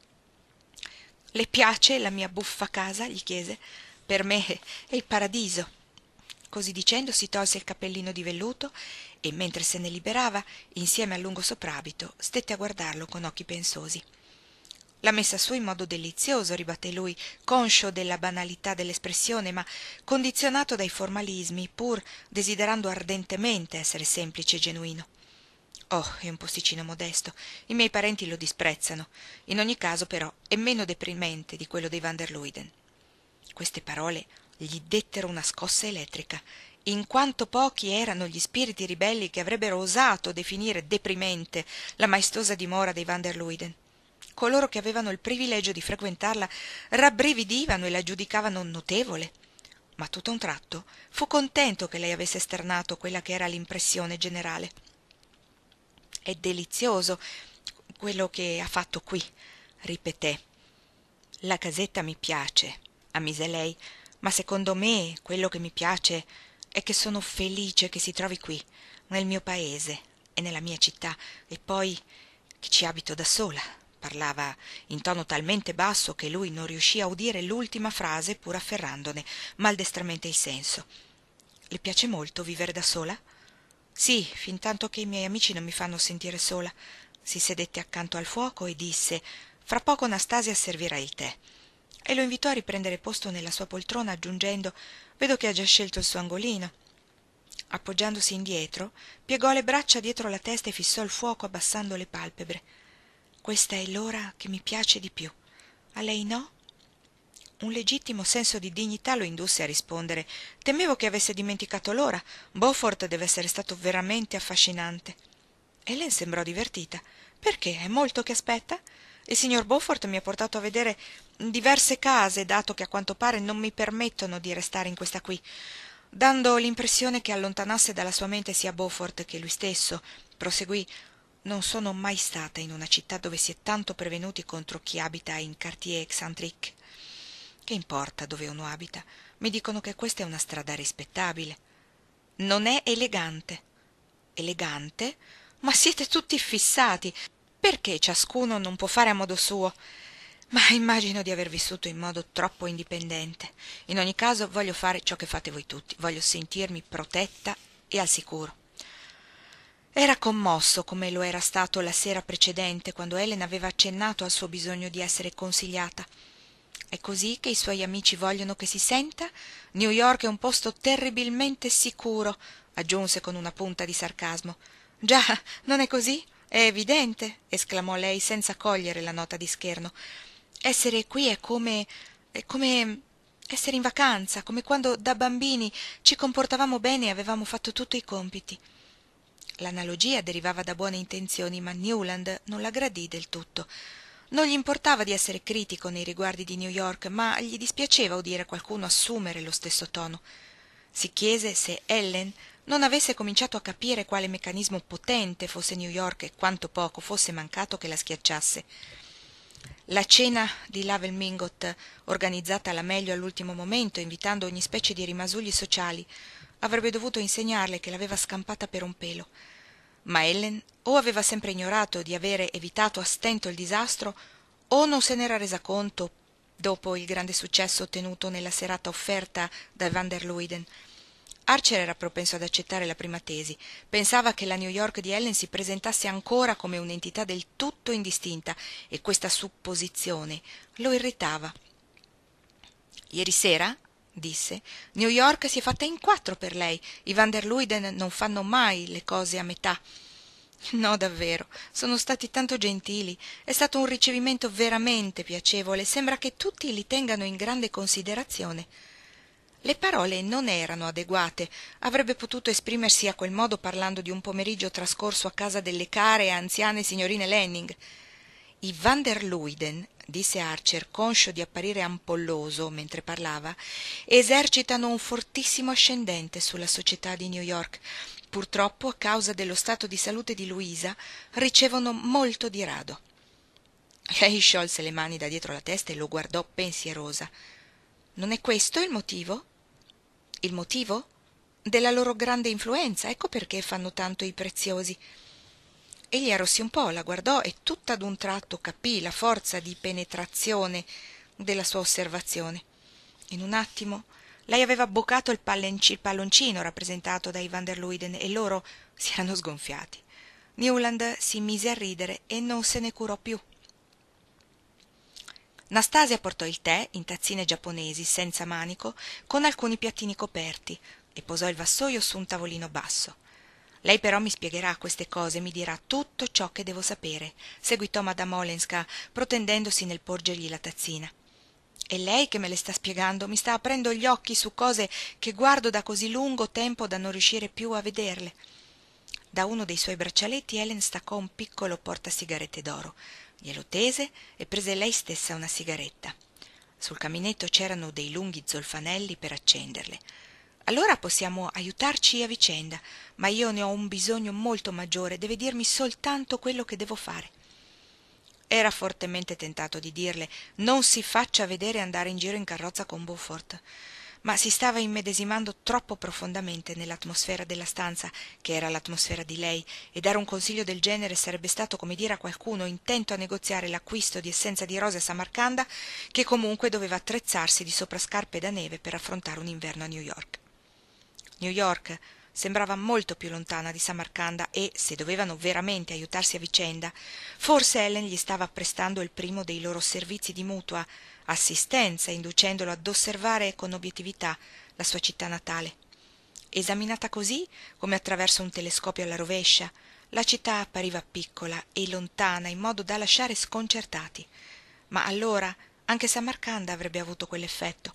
«Le piace la mia buffa casa?» gli chiese. «Per me è il paradiso». Così dicendo si tolse il cappellino di velluto e, mentre se ne liberava, insieme al lungo soprabito, stette a guardarlo con occhi pensosi. «L'ha messa su in modo delizioso», ribatté lui, conscio della banalità dell'espressione, ma condizionato dai formalismi, pur desiderando ardentemente essere semplice e genuino. «Oh, è un posticino modesto. I miei parenti lo disprezzano. In ogni caso, però, è meno deprimente di quello dei van der Luyden». Queste parole gli dettero una scossa elettrica, in quanto pochi erano gli spiriti ribelli che avrebbero osato definire deprimente la maestosa dimora dei van der Luyden. Coloro che avevano il privilegio di frequentarla rabbrividivano e la giudicavano notevole, ma tutto a un tratto fu contento che lei avesse esternato quella che era l'impressione generale. «È delizioso quello che ha fatto qui», ripeté. «La casetta mi piace», ammise lei, «ma secondo me quello che mi piace è che sono felice che si trovi qui, nel mio paese e nella mia città, e poi che ci abito da sola». Parlava in tono talmente basso che lui non riuscì a udire l'ultima frase, pur afferrandone maldestramente il senso. «Le piace molto vivere da sola?» «Sì, fintanto che i miei amici non mi fanno sentire sola». Si sedette accanto al fuoco e disse: «Fra poco Anastasia servirà il tè». e lo invitò a riprendere posto nella sua poltrona, aggiungendo: «Vedo che ha già scelto il suo angolino». Appoggiandosi indietro, piegò le braccia dietro la testa e fissò il fuoco abbassando le palpebre. «Questa è l'ora che mi piace di più. A lei no?» Un legittimo senso di dignità lo indusse a rispondere: «Temevo che avesse dimenticato l'ora. Beaufort deve essere stato veramente affascinante». Ellen sembrò divertita. «Perché? È molto che aspetta? Il signor Beaufort mi ha portato a vedere diverse case, dato che a quanto pare non mi permettono di restare in questa qui, dando l'impressione che allontanasse dalla sua mente sia Beaufort che lui stesso. Proseguì: non sono mai stata in una città dove si è tanto prevenuti contro chi abita in quartier excentrique. Che importa dove uno abita? Mi dicono che questa è una strada rispettabile. Non è elegante». «Elegante? Ma siete tutti fissati. Perché ciascuno non può fare a modo suo? Ma immagino di aver vissuto in modo troppo indipendente. In ogni caso voglio fare ciò che fate voi tutti. Voglio sentirmi protetta e al sicuro». Era commosso come lo era stato la sera precedente, quando Ellen aveva accennato al suo bisogno di essere consigliata. «È così che i suoi amici vogliono che si senta? New York è un posto terribilmente sicuro», aggiunse con una punta di sarcasmo. «Già, non è così? È evidente», esclamò lei senza cogliere la nota di scherno. «Essere qui è come essere in vacanza, come quando da bambini ci comportavamo bene e avevamo fatto tutti i compiti». L'analogia derivava da buone intenzioni, ma Newland non la gradì del tutto. Non gli importava di essere critico nei riguardi di New York, ma gli dispiaceva udire qualcuno assumere lo stesso tono. Si chiese se Ellen non avesse cominciato a capire quale meccanismo potente fosse New York e quanto poco fosse mancato che la schiacciasse. La cena di Lavel Mingot, organizzata alla meglio all'ultimo momento, invitando ogni specie di rimasugli sociali, avrebbe dovuto insegnarle che l'aveva scampata per un pelo. Ma Ellen o aveva sempre ignorato di avere evitato a stento il disastro, o non se n'era resa conto dopo il grande successo ottenuto nella serata offerta da van der Luyden. Archer era propenso ad accettare la prima tesi. Pensava che la New York di Ellen si presentasse ancora come un'entità del tutto indistinta, e questa supposizione lo irritava. «Ieri sera», disse, «New York si è fatta in 4 per lei. I van der Luyden non fanno mai le cose a metà». «No, davvero, sono stati tanto gentili. È stato un ricevimento veramente piacevole. Sembra che tutti li tengano in grande considerazione». Le parole non erano adeguate. Avrebbe potuto esprimersi a quel modo parlando di un pomeriggio trascorso a casa delle care e anziane signorine Lanning. «I van der Luyden», disse Archer, conscio di apparire ampolloso mentre parlava, «esercitano un fortissimo ascendente sulla società di New York. Purtroppo, a causa dello stato di salute di Luisa, ricevono molto di rado». Lei sciolse le mani da dietro la testa e lo guardò pensierosa. «Non è questo il motivo?» «Il motivo?» «Della loro grande influenza. Ecco perché fanno tanto i preziosi». Egli arrossì un po', la guardò e tutt'ad un tratto capì la forza di penetrazione della sua osservazione. In un attimo lei aveva boccato il palloncino rappresentato dai van der Luyden e loro si erano sgonfiati. Newland si mise a ridere e non se ne curò più. Nastasia portò il tè in tazzine giapponesi senza manico con alcuni piattini coperti e posò il vassoio su un tavolino basso. «Lei però mi spiegherà queste cose, mi dirà tutto ciò che devo sapere», seguitò Madame Olenska, protendendosi nel porgergli la tazzina. «È lei che me le sta spiegando, mi sta aprendo gli occhi su cose che guardo da così lungo tempo da non riuscire più a vederle». Da uno dei suoi braccialetti Ellen staccò un piccolo portasigarette d'oro, glielo tese e prese lei stessa una sigaretta. Sul caminetto c'erano dei lunghi zolfanelli per accenderle. «Allora possiamo aiutarci a vicenda, ma io ne ho un bisogno molto maggiore, deve dirmi soltanto quello che devo fare». Era fortemente tentato di dirle: «Non si faccia vedere andare in giro in carrozza con Beaufort», ma si stava immedesimando troppo profondamente nell'atmosfera della stanza, che era l'atmosfera di lei, e dare un consiglio del genere sarebbe stato come dire a qualcuno intento a negoziare l'acquisto di essenza di rose a Samarcanda, che comunque doveva attrezzarsi di soprascarpe da neve per affrontare un inverno a New York. New York sembrava molto più lontana di Samarcanda e, se dovevano veramente aiutarsi a vicenda, forse Ellen gli stava prestando il primo dei loro servizi di mutua assistenza, inducendolo ad osservare con obiettività la sua città natale. Esaminata così, come attraverso un telescopio alla rovescia, la città appariva piccola e lontana in modo da lasciare sconcertati. Ma allora anche Samarcanda avrebbe avuto quell'effetto.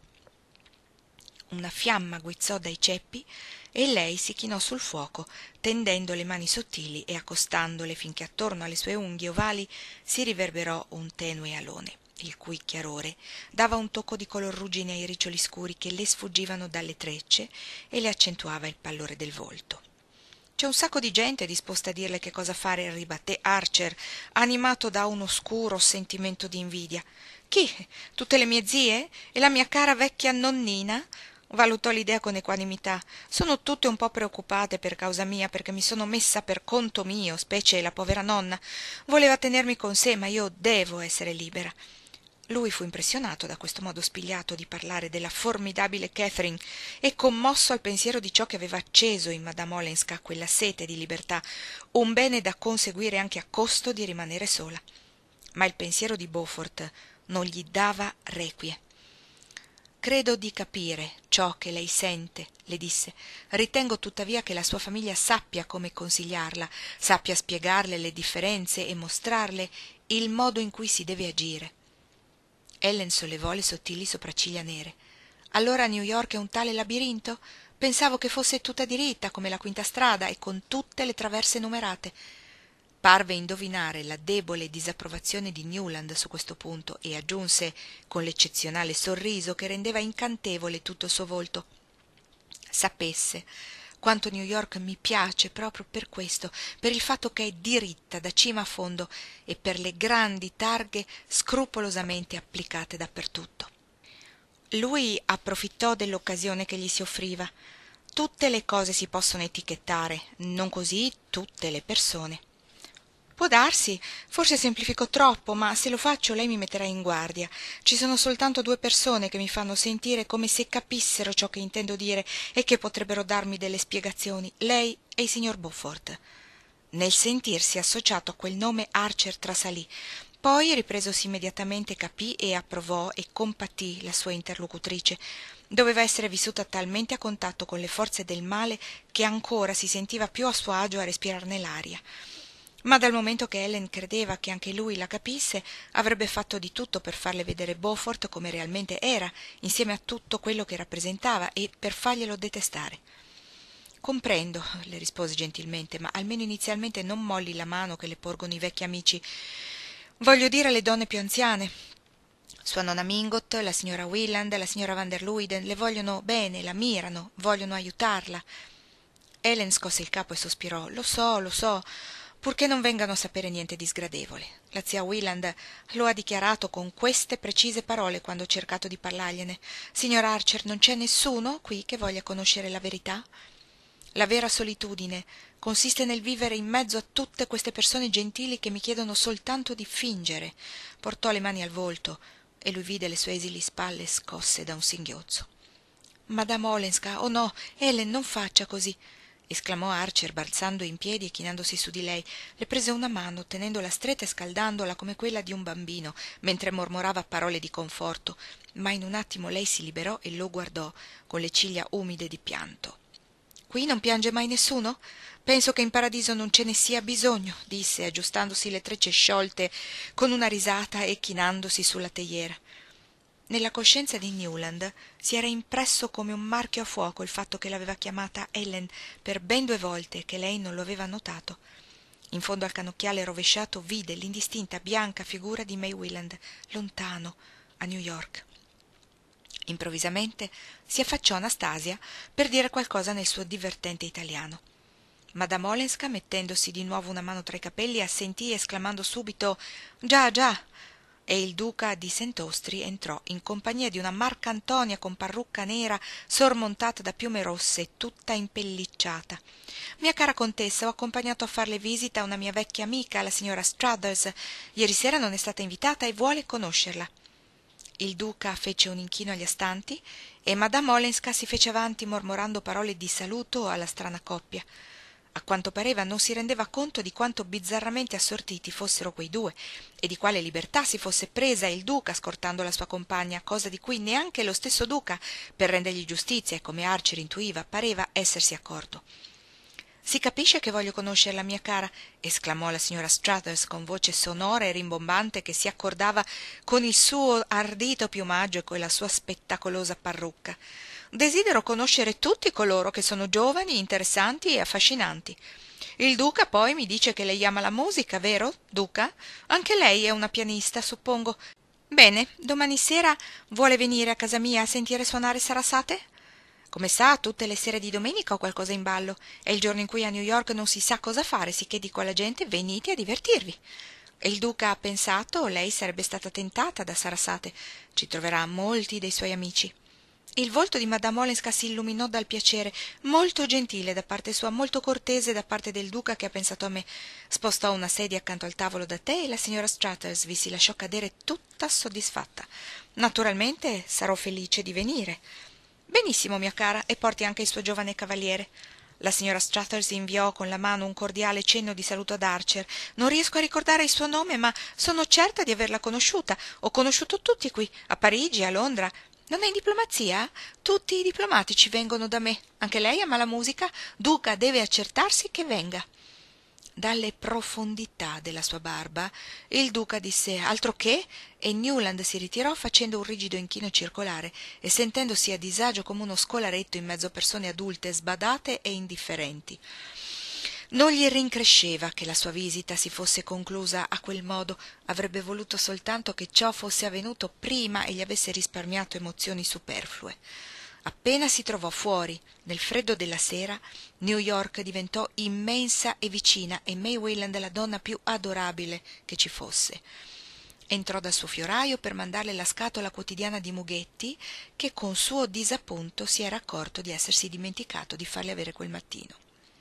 Una fiamma guizzò dai ceppi e lei si chinò sul fuoco, tendendo le mani sottili e accostandole finché attorno alle sue unghie ovali si riverberò un tenue alone, il cui chiarore dava un tocco di color ruggine ai riccioli scuri che le sfuggivano dalle trecce e le accentuava il pallore del volto. «C'è un sacco di gente disposta a dirle che cosa fare», ribatté Archer, animato da un oscuro sentimento di invidia. «Chi? Tutte le mie zie? E la mia cara vecchia nonnina?» Valutò l'idea con equanimità. «Sono tutte un po' preoccupate per causa mia, perché mi sono messa per conto mio, specie la povera nonna. Voleva tenermi con sé, ma io devo essere libera». Lui fu impressionato da questo modo spigliato di parlare della formidabile Catherine e commosso al pensiero di ciò che aveva acceso in Madame Olenska quella sete di libertà, un bene da conseguire anche a costo di rimanere sola. Ma il pensiero di Beaufort non gli dava requie. «Credo di capire ciò che lei sente», le disse. «Ritengo tuttavia che la sua famiglia sappia come consigliarla, sappia spiegarle le differenze e mostrarle il modo in cui si deve agire». Ellen sollevò le sottili sopracciglia nere. «Allora New York è un tale labirinto? Pensavo che fosse tutta diritta come la quinta strada e con tutte le traverse numerate». Parve indovinare la debole disapprovazione di Newland su questo punto e aggiunse con l'eccezionale sorriso che rendeva incantevole tutto il suo volto: «Sapesse quanto New York mi piace proprio per questo, per il fatto che è diritta da cima a fondo e per le grandi targhe scrupolosamente applicate dappertutto». Lui approfittò dell'occasione che gli si offriva. Tutte le cose si possono etichettare, non così tutte le persone. «Può darsi, forse semplifico troppo, ma se lo faccio lei mi metterà in guardia. Ci sono soltanto 2 persone che mi fanno sentire come se capissero ciò che intendo dire e che potrebbero darmi delle spiegazioni, lei e il signor Beaufort». Nel sentirsi associato a quel nome Archer trasalì, poi ripresosi immediatamente capì e approvò e compatì la sua interlocutrice. Doveva essere vissuta talmente a contatto con le forze del male che ancora si sentiva più a suo agio a respirarne l'aria. Ma dal momento che Ellen credeva che anche lui la capisse, avrebbe fatto di tutto per farle vedere Beaufort come realmente era, insieme a tutto quello che rappresentava, e per farglielo detestare. «Comprendo», le rispose gentilmente, «ma almeno inizialmente non molli la mano che le porgono i vecchi amici. Voglio dire le donne più anziane. Sua nonna Mingot, la signora Wieland, la signora van der Luyden le vogliono bene, la mirano, vogliono aiutarla». Ellen scosse il capo e sospirò. Lo so, purché non vengano a sapere niente di sgradevole. La zia Wieland lo ha dichiarato con queste precise parole quando ho cercato di parlargliene. «Signor Archer, non c'è nessuno qui che voglia conoscere la verità?» «La vera solitudine consiste nel vivere in mezzo a tutte queste persone gentili che mi chiedono soltanto di fingere». Portò le mani al volto e lui vide le sue esili spalle scosse da un singhiozzo. «Madame Olenska, oh no, Ellen, non faccia così», esclamò Archer balzando in piedi e chinandosi su di lei. Le prese una mano, tenendola stretta e scaldandola come quella di un bambino, mentre mormorava parole di conforto, ma in un attimo lei si liberò e lo guardò con le ciglia umide di pianto. «Qui non piange mai nessuno? Penso che in paradiso non ce ne sia bisogno», disse, aggiustandosi le trecce sciolte con una risata e chinandosi sulla teiera. Nella coscienza di Newland si era impresso come un marchio a fuoco il fatto che l'aveva chiamata Ellen per ben 2 volte e che lei non lo aveva notato. In fondo al cannocchiale rovesciato vide l'indistinta bianca figura di May Wieland, lontano, a New York. Improvvisamente si affacciò Anastasia per dire qualcosa nel suo divertente italiano. Madame Olenska, mettendosi di nuovo una mano tra i capelli, assentì esclamando subito «Già, già!» e il duca di Sent'Ostri entrò in compagnia di una Marcantonia con parrucca nera sormontata da piume rosse e tutta impellicciata. «Mia cara contessa, ho accompagnato a farle visita una mia vecchia amica, la signora Struthers. Ieri sera non è stata invitata e vuole conoscerla». Il duca fece un inchino agli astanti e madame Olenska si fece avanti mormorando parole di saluto alla strana coppia. A quanto pareva non si rendeva conto di quanto bizzarramente assortiti fossero quei due e di quale libertà si fosse presa il duca scortando la sua compagna, cosa di cui neanche lo stesso duca, per rendergli giustizia e come Archer intuiva, pareva essersi accorto. «Si capisce che voglio conoscerla, mia cara», esclamò la signora Struthers con voce sonora e rimbombante che si accordava con il suo ardito piumaggio e con la sua spettacolosa parrucca. «Desidero conoscere tutti coloro che sono giovani, interessanti e affascinanti. Il duca poi mi dice che lei ama la musica, vero, duca? Anche lei è una pianista, suppongo. Bene, domani sera vuole venire a casa mia a sentire suonare Sarasate?» «Come sa, tutte le sere di domenica ho qualcosa in ballo. È il giorno in cui a New York non si sa cosa fare, sicché dico alla gente venite a divertirvi». Il duca ha pensato, lei sarebbe stata tentata da Sarasate. Ci troverà molti dei suoi amici. Il volto di madame Olenska si illuminò dal piacere. Molto gentile da parte sua, molto cortese da parte del duca che ha pensato a me. Spostò una sedia accanto al tavolo da tè e la signora Struthers vi si lasciò cadere tutta soddisfatta. «Naturalmente sarò felice di venire». «Benissimo, mia cara, e porti anche il suo giovane cavaliere». La signora Struthers inviò con la mano un cordiale cenno di saluto ad Archer. «Non riesco a ricordare il suo nome, ma sono certa di averla conosciuta. Ho conosciuto tutti qui, a Parigi, a Londra. Non è in diplomazia? Tutti i diplomatici vengono da me. Anche lei ama la musica? Duca, deve accertarsi che venga». Dalle profondità della sua barba il duca disse «Altro che?» e Newland si ritirò facendo un rigido inchino circolare e sentendosi a disagio come uno scolaretto in mezzo a persone adulte, sbadate e indifferenti. Non gli rincresceva che la sua visita si fosse conclusa a quel modo, avrebbe voluto soltanto che ciò fosse avvenuto prima e gli avesse risparmiato emozioni superflue. Appena si trovò fuori, nel freddo della sera, New York diventò immensa e vicina e May Welland la donna più adorabile che ci fosse. Entrò dal suo fioraio per mandarle la scatola quotidiana di mughetti che con suo disappunto si era accorto di essersi dimenticato di farle avere quel mattino.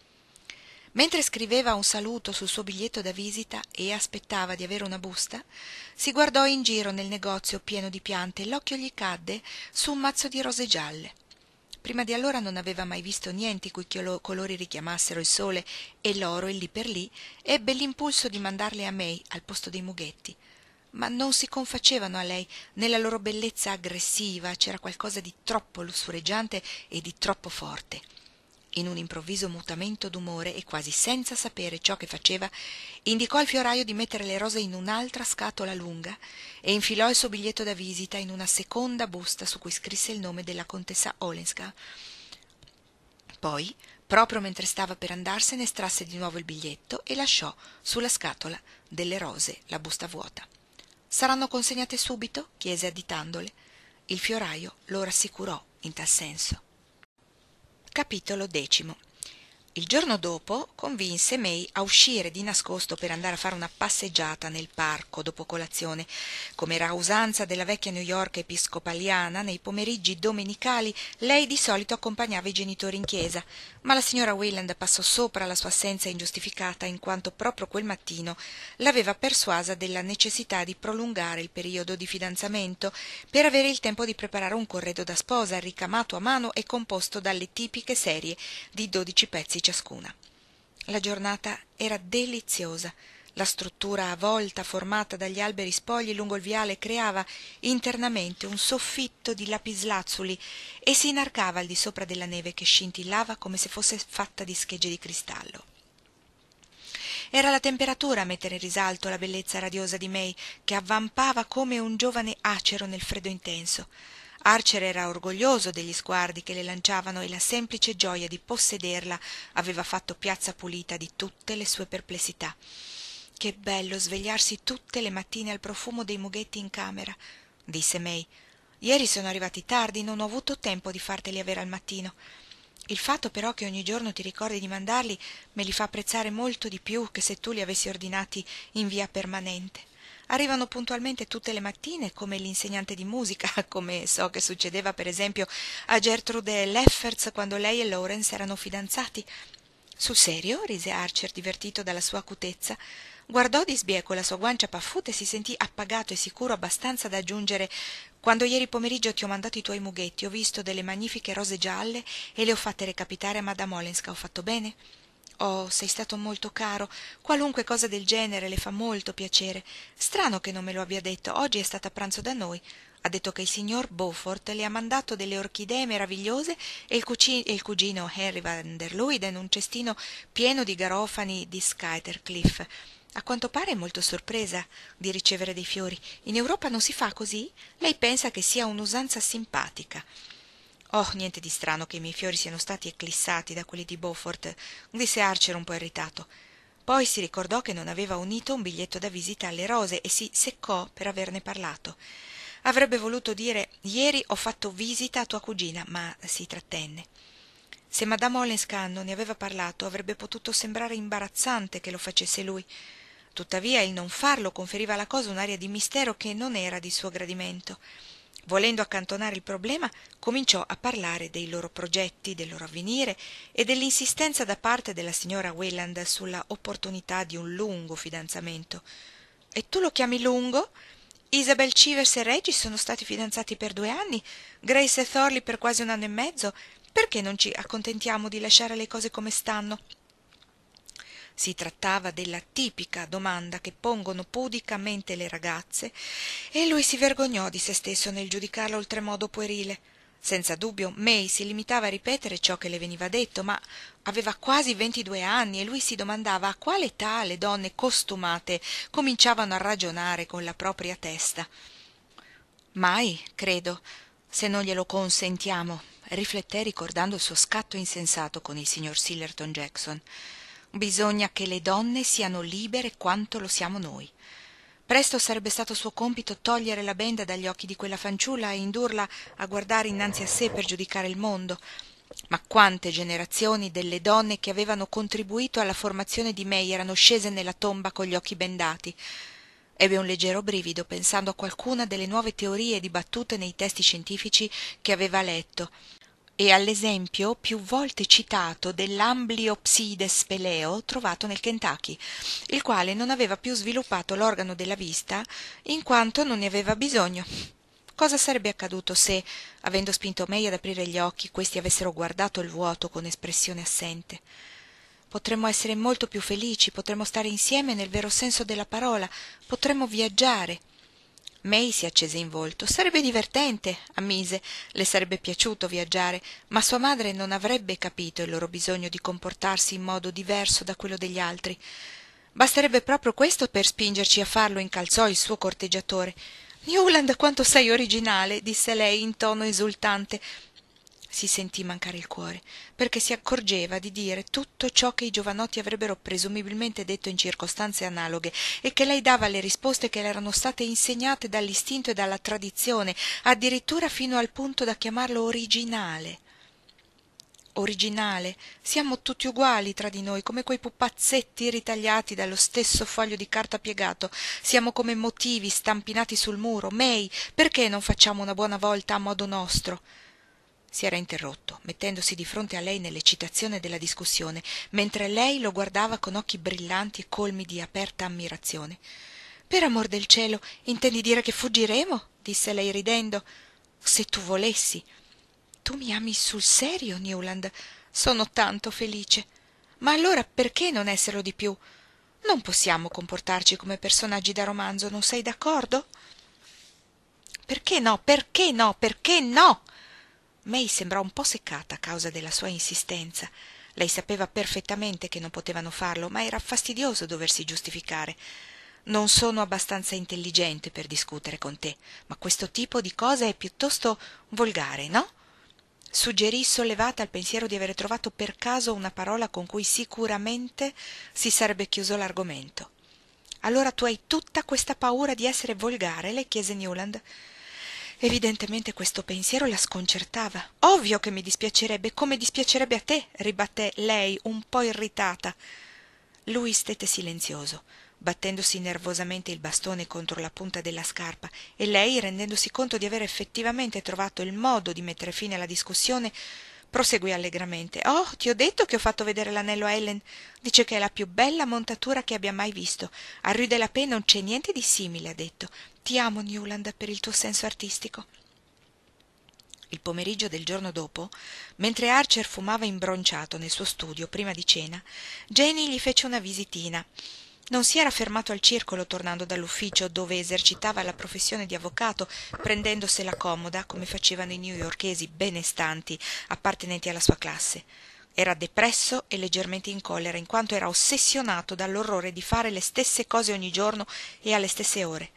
Mentre scriveva un saluto sul suo biglietto da visita e aspettava di avere una busta, si guardò in giro nel negozio pieno di piante e l'occhio gli cadde su un mazzo di rose gialle. Prima di allora non aveva mai visto niente i cui colori richiamassero il sole e l'oro e lì per lì ebbe l'impulso di mandarle a May al posto dei mughetti. Ma non si confacevano a lei, nella loro bellezza aggressiva c'era qualcosa di troppo lussureggiante e di troppo forte. In un improvviso mutamento d'umore e quasi senza sapere ciò che faceva, indicò al fioraio di mettere le rose in un'altra scatola lunga e infilò il suo biglietto da visita in una seconda busta su cui scrisse il nome della contessa Olenska. Poi, proprio mentre stava per andarsene, estrasse di nuovo il biglietto e lasciò sulla scatola delle rose la busta vuota. «Saranno consegnate subito?» chiese additandole. Il fioraio lo rassicurò in tal senso. Capitolo 10. Il giorno dopo convinse May a uscire di nascosto per andare a fare una passeggiata nel parco dopo colazione. Come era usanza della vecchia New York episcopaliana, nei pomeriggi domenicali lei di solito accompagnava i genitori in chiesa, ma la signora Welland passò sopra la sua assenza ingiustificata in quanto proprio quel mattino l'aveva persuasa della necessità di prolungare il periodo di fidanzamento per avere il tempo di preparare un corredo da sposa ricamato a mano e composto dalle tipiche serie di 12 pezzi ciascuna. La giornata era deliziosa. La struttura a volta formata dagli alberi spogli lungo il viale creava internamente un soffitto di lapislazzuli e si inarcava al di sopra della neve che scintillava come se fosse fatta di schegge di cristallo. Era la temperatura a mettere in risalto la bellezza radiosa di May, che avvampava come un giovane acero nel freddo intenso. Archer era orgoglioso degli sguardi che le lanciavano e la semplice gioia di possederla aveva fatto piazza pulita di tutte le sue perplessità. «Che bello svegliarsi tutte le mattine al profumo dei mughetti in camera», disse May. «Ieri sono arrivati tardi, non ho avuto tempo di farteli avere al mattino. Il fatto però che ogni giorno ti ricordi di mandarli me li fa apprezzare molto di più che se tu li avessi ordinati in via permanente. Arrivano puntualmente tutte le mattine come l'insegnante di musica, come so che succedeva per esempio a Gertrude Lefferts quando lei e Lawrence erano fidanzati». «Sul serio?» rise Archer, divertito dalla sua acutezza. Guardò di sbieco la sua guancia paffuta e si sentì appagato e sicuro abbastanza da aggiungere: «Quando ieri pomeriggio ti ho mandato i tuoi mughetti, ho visto delle magnifiche rose gialle e le ho fatte recapitare a Madame Olenska. Ho fatto bene?» «Oh, sei stato molto caro. Qualunque cosa del genere le fa molto piacere. Strano che non me lo abbia detto. Oggi è stata a pranzo da noi. Ha detto che il signor Beaufort le ha mandato delle orchidee meravigliose e il cugino Henry van der Luyden un cestino pieno di garofani di Skytercliff. A quanto pare è molto sorpresa di ricevere dei fiori. In Europa non si fa così? Lei pensa che sia un'usanza simpatica?» «Oh, niente di strano che i miei fiori siano stati eclissati da quelli di Beaufort», disse Archer un po' irritato. Poi si ricordò che non aveva unito un biglietto da visita alle rose e si seccò per averne parlato. Avrebbe voluto dire: «Ieri ho fatto visita a tua cugina», ma si trattenne. Se Madame Olenska non ne aveva parlato, avrebbe potuto sembrare imbarazzante che lo facesse lui. Tuttavia il non farlo conferiva alla cosa un'aria di mistero che non era di suo gradimento. Volendo accantonare il problema, cominciò a parlare dei loro progetti, del loro avvenire e dell'insistenza da parte della signora Wayland sulla opportunità di un lungo fidanzamento. «E tu lo chiami lungo? Isabel Chivers e Reggie sono stati fidanzati per 2 anni, Grace e Thorley per quasi 1 anno e mezzo. Perché non ci accontentiamo di lasciare le cose come stanno?» Si trattava della tipica domanda che pongono pudicamente le ragazze e lui si vergognò di se stesso nel giudicarla oltremodo puerile. Senza dubbio May si limitava a ripetere ciò che le veniva detto, ma aveva quasi 22 anni e lui si domandava a quale età le donne costumate cominciavano a ragionare con la propria testa. «Mai, credo, se non glielo consentiamo», rifletté ricordando il suo scatto insensato con il signor Sillerton Jackson. «Bisogna che le donne siano libere quanto lo siamo noi». Presto sarebbe stato suo compito togliere la benda dagli occhi di quella fanciulla e indurla a guardare innanzi a sé per giudicare il mondo. Ma quante generazioni delle donne che avevano contribuito alla formazione di May erano scese nella tomba con gli occhi bendati. Ebbe un leggero brivido pensando a qualcuna delle nuove teorie dibattute nei testi scientifici che aveva letto e all'esempio più volte citato dell'Ambliopsides peleo trovato nel Kentucky, il quale non aveva più sviluppato l'organo della vista in quanto non ne aveva bisogno. Cosa sarebbe accaduto se, avendo spinto May ad aprire gli occhi, questi avessero guardato il vuoto con espressione assente? Potremmo essere molto più felici, potremmo stare insieme nel vero senso della parola, potremmo viaggiare. May si accese in volto. Sarebbe divertente, ammise, le sarebbe piaciuto viaggiare, ma sua madre non avrebbe capito il loro bisogno di comportarsi in modo diverso da quello degli altri. Basterebbe proprio questo per spingerci a farlo, incalzò il suo corteggiatore. «Newland, quanto sei originale», disse lei in tono esultante. Si sentì mancare il cuore, perché si accorgeva di dire tutto ciò che i giovanotti avrebbero presumibilmente detto in circostanze analoghe e che lei dava alle risposte che le erano state insegnate dall'istinto e dalla tradizione, addirittura fino al punto da chiamarlo originale. Originale, siamo tutti uguali tra di noi, come quei pupazzetti ritagliati dallo stesso foglio di carta piegato, siamo come motivi stampinati sul muro. May, perché non facciamo una buona volta a modo nostro?» Si era interrotto, mettendosi di fronte a lei nell'eccitazione della discussione, mentre lei lo guardava con occhi brillanti e colmi di aperta ammirazione. «Per amor del cielo, intendi dire che fuggiremo?» disse lei ridendo. «Se tu volessi». «Tu mi ami sul serio, Newland? Sono tanto felice. Ma allora perché non esserlo di più? Non possiamo comportarci come personaggi da romanzo, non sei d'accordo?» «Perché no? Perché no? Perché no?» May sembrò un po' seccata a causa della sua insistenza. Lei sapeva perfettamente che non potevano farlo, ma era fastidioso doversi giustificare. «Non sono abbastanza intelligente per discutere con te, ma questo tipo di cosa è piuttosto volgare, no?» Suggerì sollevata al pensiero di avere trovato per caso una parola con cui sicuramente si sarebbe chiuso l'argomento. «Allora tu hai tutta questa paura di essere volgare?» le chiese Newland. Evidentemente questo pensiero la sconcertava. «Ovvio che mi dispiacerebbe, come dispiacerebbe a te», ribatté lei, un po' irritata. Lui stette silenzioso, battendosi nervosamente il bastone contro la punta della scarpa, e lei, rendendosi conto di aver effettivamente trovato il modo di mettere fine alla discussione, Proseguì allegramente. «Oh, ti ho detto che ho fatto vedere l'anello a Ellen. Dice che è la più bella montatura che abbia mai visto. A Rue de la Paix non c'è niente di simile», ha detto. «Ti amo, Newland, per il tuo senso artistico». Il pomeriggio del giorno dopo, mentre Archer fumava imbronciato nel suo studio prima di cena, Jenny gli fece una visitina. Non si era fermato al circolo tornando dall'ufficio dove esercitava la professione di avvocato, prendendosela comoda come facevano i newyorkesi benestanti appartenenti alla sua classe. Era depresso e leggermente in collera, in quanto era ossessionato dall'orrore di fare le stesse cose ogni giorno e alle stesse ore.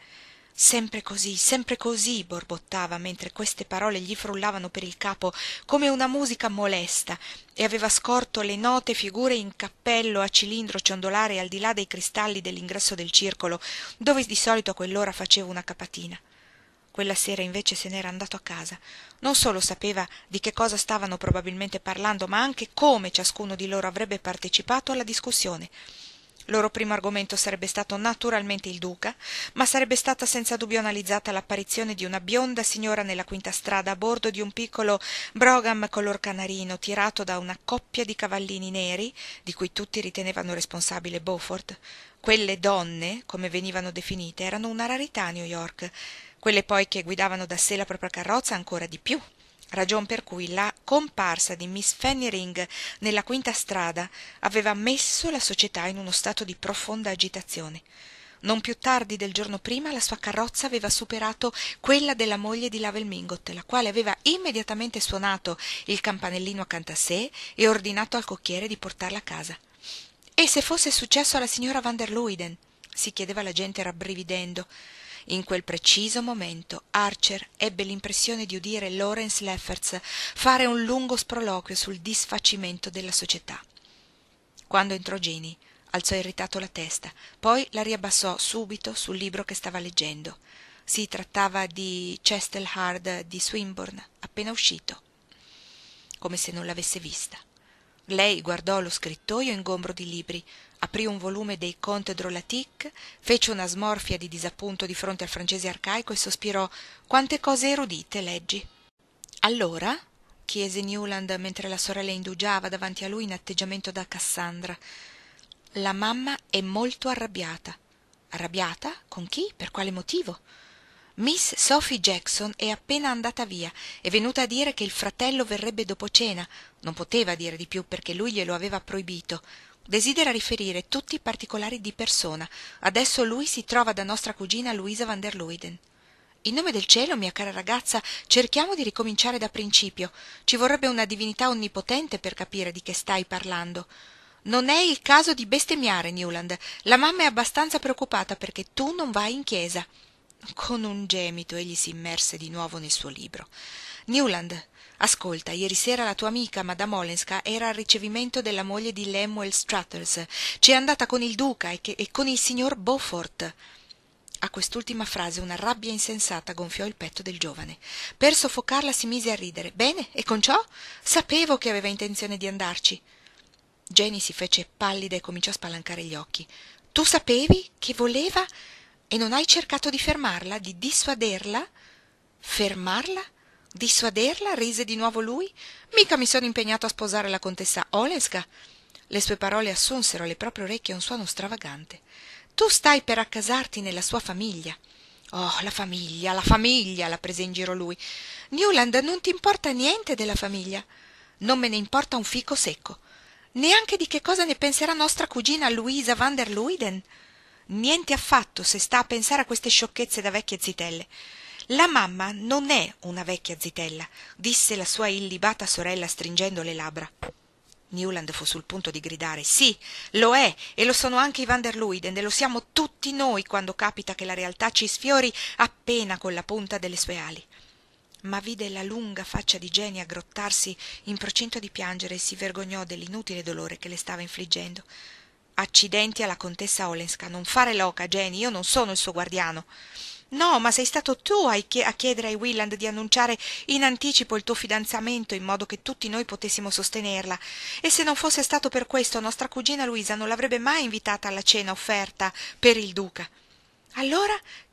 Sempre così, borbottava, mentre queste parole gli frullavano per il capo come una musica molesta, e aveva scorto le note figure in cappello a cilindro ciondolare al di là dei cristalli dell'ingresso del circolo, dove di solito a quell'ora faceva una capatina. Quella sera invece se n'era andato a casa. Non solo sapeva di che cosa stavano probabilmente parlando, ma anche come ciascuno di loro avrebbe partecipato alla discussione. Loro primo argomento sarebbe stato naturalmente il duca, ma sarebbe stata senza dubbio analizzata l'apparizione di una bionda signora nella quinta strada a bordo di un piccolo brougham color canarino tirato da una coppia di cavallini neri, di cui tutti ritenevano responsabile Beaufort. Quelle donne, come venivano definite, erano una rarità a New York. Quelle poi che guidavano da sé la propria carrozza ancora di più. Ragion per cui la comparsa di Miss Fanny Ring nella quinta strada aveva messo la società in uno stato di profonda agitazione. Non più tardi del giorno prima la sua carrozza aveva superato quella della moglie di Lavell Mingot, la quale aveva immediatamente suonato il campanellino accanto a sé e ordinato al cocchiere di portarla a casa. «E se fosse successo alla signora van der Luyden?» si chiedeva la gente rabbrividendo. In quel preciso momento Archer ebbe l'impressione di udire Lawrence Lefferts fare un lungo sproloquio sul disfacimento della società. Quando entrò Jenny, alzò irritato la testa, poi la riabbassò subito sul libro che stava leggendo. Si trattava di Chestelhard di Swinburne, appena uscito. Come se non l'avesse vista. Lei guardò lo scrittoio ingombro di libri, aprì un volume dei Contes Drôlatiques, fece una smorfia di disappunto di fronte al francese arcaico e sospirò: «Quante cose erudite leggi!» «Allora?» chiese Newland mentre la sorella indugiava davanti a lui in atteggiamento da Cassandra. «La mamma è molto arrabbiata». «Arrabbiata? Con chi? Per quale motivo?» «Miss Sophie Jackson è appena andata via. È venuta a dire che il fratello verrebbe dopo cena. Non poteva dire di più perché lui glielo aveva proibito. Desidera riferire tutti i particolari di persona. Adesso lui si trova da nostra cugina Louisa van der Luyden». «In nome del cielo, mia cara ragazza, cerchiamo di ricominciare da principio. Ci vorrebbe una divinità onnipotente per capire di che stai parlando». «Non è il caso di bestemmiare, Newland. La mamma è abbastanza preoccupata perché tu non vai in chiesa». Con un gemito egli si immerse di nuovo nel suo libro. «Newland, ascolta, ieri sera la tua amica, Madame Olenska, era al ricevimento della moglie di Lemuel Struthers. C'è andata con il duca e con il signor Beaufort». A quest'ultima frase una rabbia insensata gonfiò il petto del giovane. Per soffocarla si mise a ridere. «Bene, e con ciò? Sapevo che aveva intenzione di andarci». Jenny si fece pallida e cominciò a spalancare gli occhi. «Tu sapevi che voleva e non hai cercato di fermarla, di dissuaderla?» «Fermarla? Dissuaderla?» rise di nuovo lui. «Mica mi sono impegnato a sposare la contessa Olenska». Le sue parole assunsero alle proprie orecchie un suono stravagante. «Tu stai per accasarti nella sua famiglia». «Oh, la famiglia, la prese in giro lui. «Newland, non ti importa niente della famiglia?» «Non me ne importa un fico secco». «Neanche di che cosa ne penserà nostra cugina Louisa van der Luyden?» «Niente affatto, se sta a pensare a queste sciocchezze da vecchie zitelle». «La mamma non è una vecchia zitella», disse la sua illibata sorella stringendo le labbra. Newland fu sul punto di gridare: «Sì, lo è, e lo sono anche i van der Luyden, e lo siamo tutti noi quando capita che la realtà ci sfiori appena con la punta delle sue ali». Ma vide la lunga faccia di Jenny aggrottarsi in procinto di piangere e si vergognò dell'inutile dolore che le stava infliggendo. «Accidenti alla contessa Olenska, non fare l'oca, Jenny, io non sono il suo guardiano». «No, ma sei stato tu a chiedere ai Willand di annunciare in anticipo il tuo fidanzamento in modo che tutti noi potessimo sostenerla, e se non fosse stato per questo nostra cugina Luisa non l'avrebbe mai invitata alla cena offerta per il duca». «Allora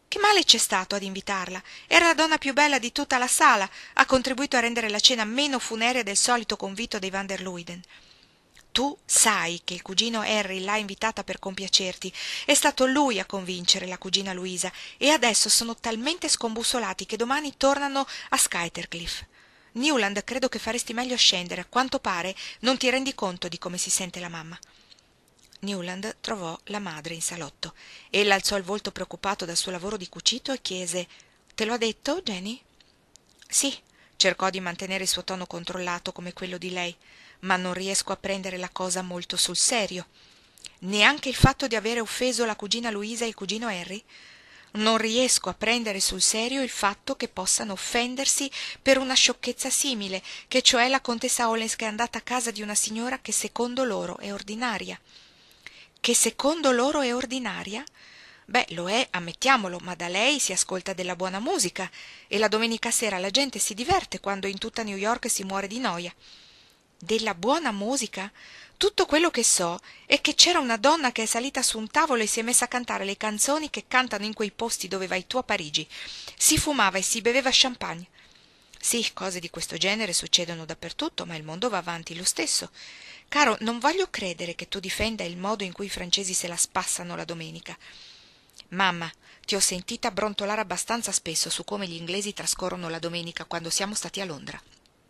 Che male c'è stato ad invitarla? Era la donna più bella di tutta la sala, ha contribuito a rendere la cena meno funerea del solito convito dei van der Luyden. Tu sai che il cugino Harry l'ha invitata per compiacerti, è stato lui a convincere la cugina Luisa e adesso sono talmente scombussolati che domani tornano a Skytercliff. Newland, credo che faresti meglio a scendere, a quanto pare non ti rendi conto di come si sente la mamma. Newland trovò la madre in salotto. Ella alzò il volto preoccupato dal suo lavoro di cucito e chiese: «Te lo ha detto, Jenny?» «Sì», cercò di mantenere il suo tono controllato come quello di lei, «ma non riesco a prendere la cosa molto sul serio». «Neanche il fatto di avere offeso la cugina Luisa e il cugino Harry?» «Non riesco a prendere sul serio il fatto che possano offendersi per una sciocchezza simile, che cioè la contessa Olenska è andata a casa di una signora che secondo loro è ordinaria». «Che secondo loro è ordinaria?» «Beh, lo è, ammettiamolo, ma da lei si ascolta della buona musica e la domenica sera la gente si diverte quando in tutta New York si muore di noia». «Della buona musica? Tutto quello che so è che c'era una donna che è salita su un tavolo e si è messa a cantare le canzoni che cantano in quei posti dove vai tu a Parigi. Si fumava e si beveva champagne». «Sì, cose di questo genere succedono dappertutto, ma il mondo va avanti lo stesso. Caro, non voglio credere che tu difenda il modo in cui i francesi se la spassano la domenica. Mamma, ti ho sentita brontolare abbastanza spesso su come gli inglesi trascorrono la domenica quando siamo stati a Londra.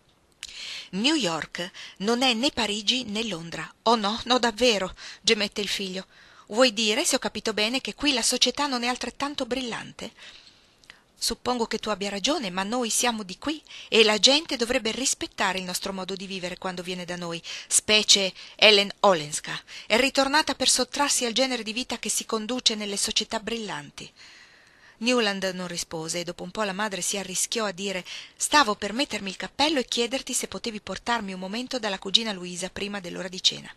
New York non è né Parigi né Londra. Oh no, no davvero, gemette il figlio. Vuoi dire, se ho capito bene, che qui la società non è altrettanto brillante? Suppongo che tu abbia ragione, ma noi siamo di qui e la gente dovrebbe rispettare il nostro modo di vivere quando viene da noi, specie Ellen Olenska. È ritornata per sottrarsi al genere di vita che si conduce nelle società brillanti. Newland non rispose e dopo un po' la madre si arrischiò a dire: «Stavo per mettermi il cappello e chiederti se potevi portarmi un momento dalla cugina Luisa prima dell'ora di cena».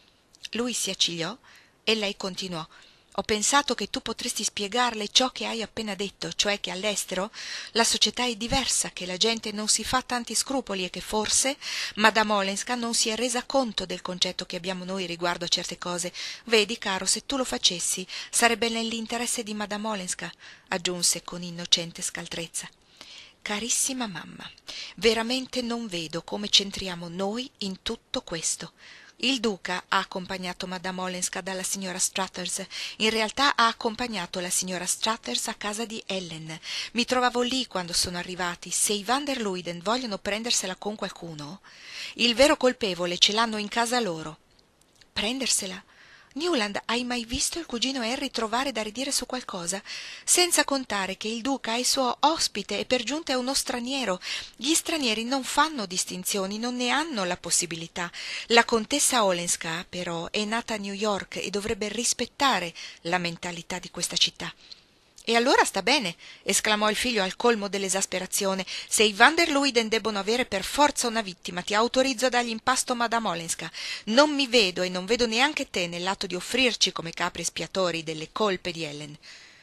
Lui si accigliò e lei continuò: «Ho pensato che tu potresti spiegarle ciò che hai appena detto, cioè che all'estero la società è diversa, che la gente non si fa tanti scrupoli e che forse Madame Olenska non si è resa conto del concetto che abbiamo noi riguardo a certe cose. Vedi, caro, se tu lo facessi sarebbe nell'interesse di Madame Olenska», aggiunse con innocente scaltrezza. «Carissima mamma, veramente non vedo come c'entriamo noi in tutto questo. Il duca ha accompagnato Madame Olenska dalla signora Struthers. In realtà ha accompagnato la signora Struthers a casa di Ellen. Mi trovavo lì quando sono arrivati. Se i van der Luyden vogliono prendersela con qualcuno, il vero colpevole ce l'hanno in casa loro». «Prendersela? Newland, hai mai visto il cugino Harry trovare da ridire su qualcosa? Senza contare che il duca è il suo ospite e per giunta è uno straniero. Gli stranieri non fanno distinzioni, non ne hanno la possibilità. La contessa Olenska, però, è nata a New York e dovrebbe rispettare la mentalità di questa città». «E allora sta bene», esclamò il figlio al colmo dell'esasperazione. «Se i van der Luyden debbono avere per forza una vittima, ti autorizzo a dargli in pasto Madame Olenska. Non mi vedo e non vedo neanche te nell'atto di offrirci come capri espiatori delle colpe di Ellen».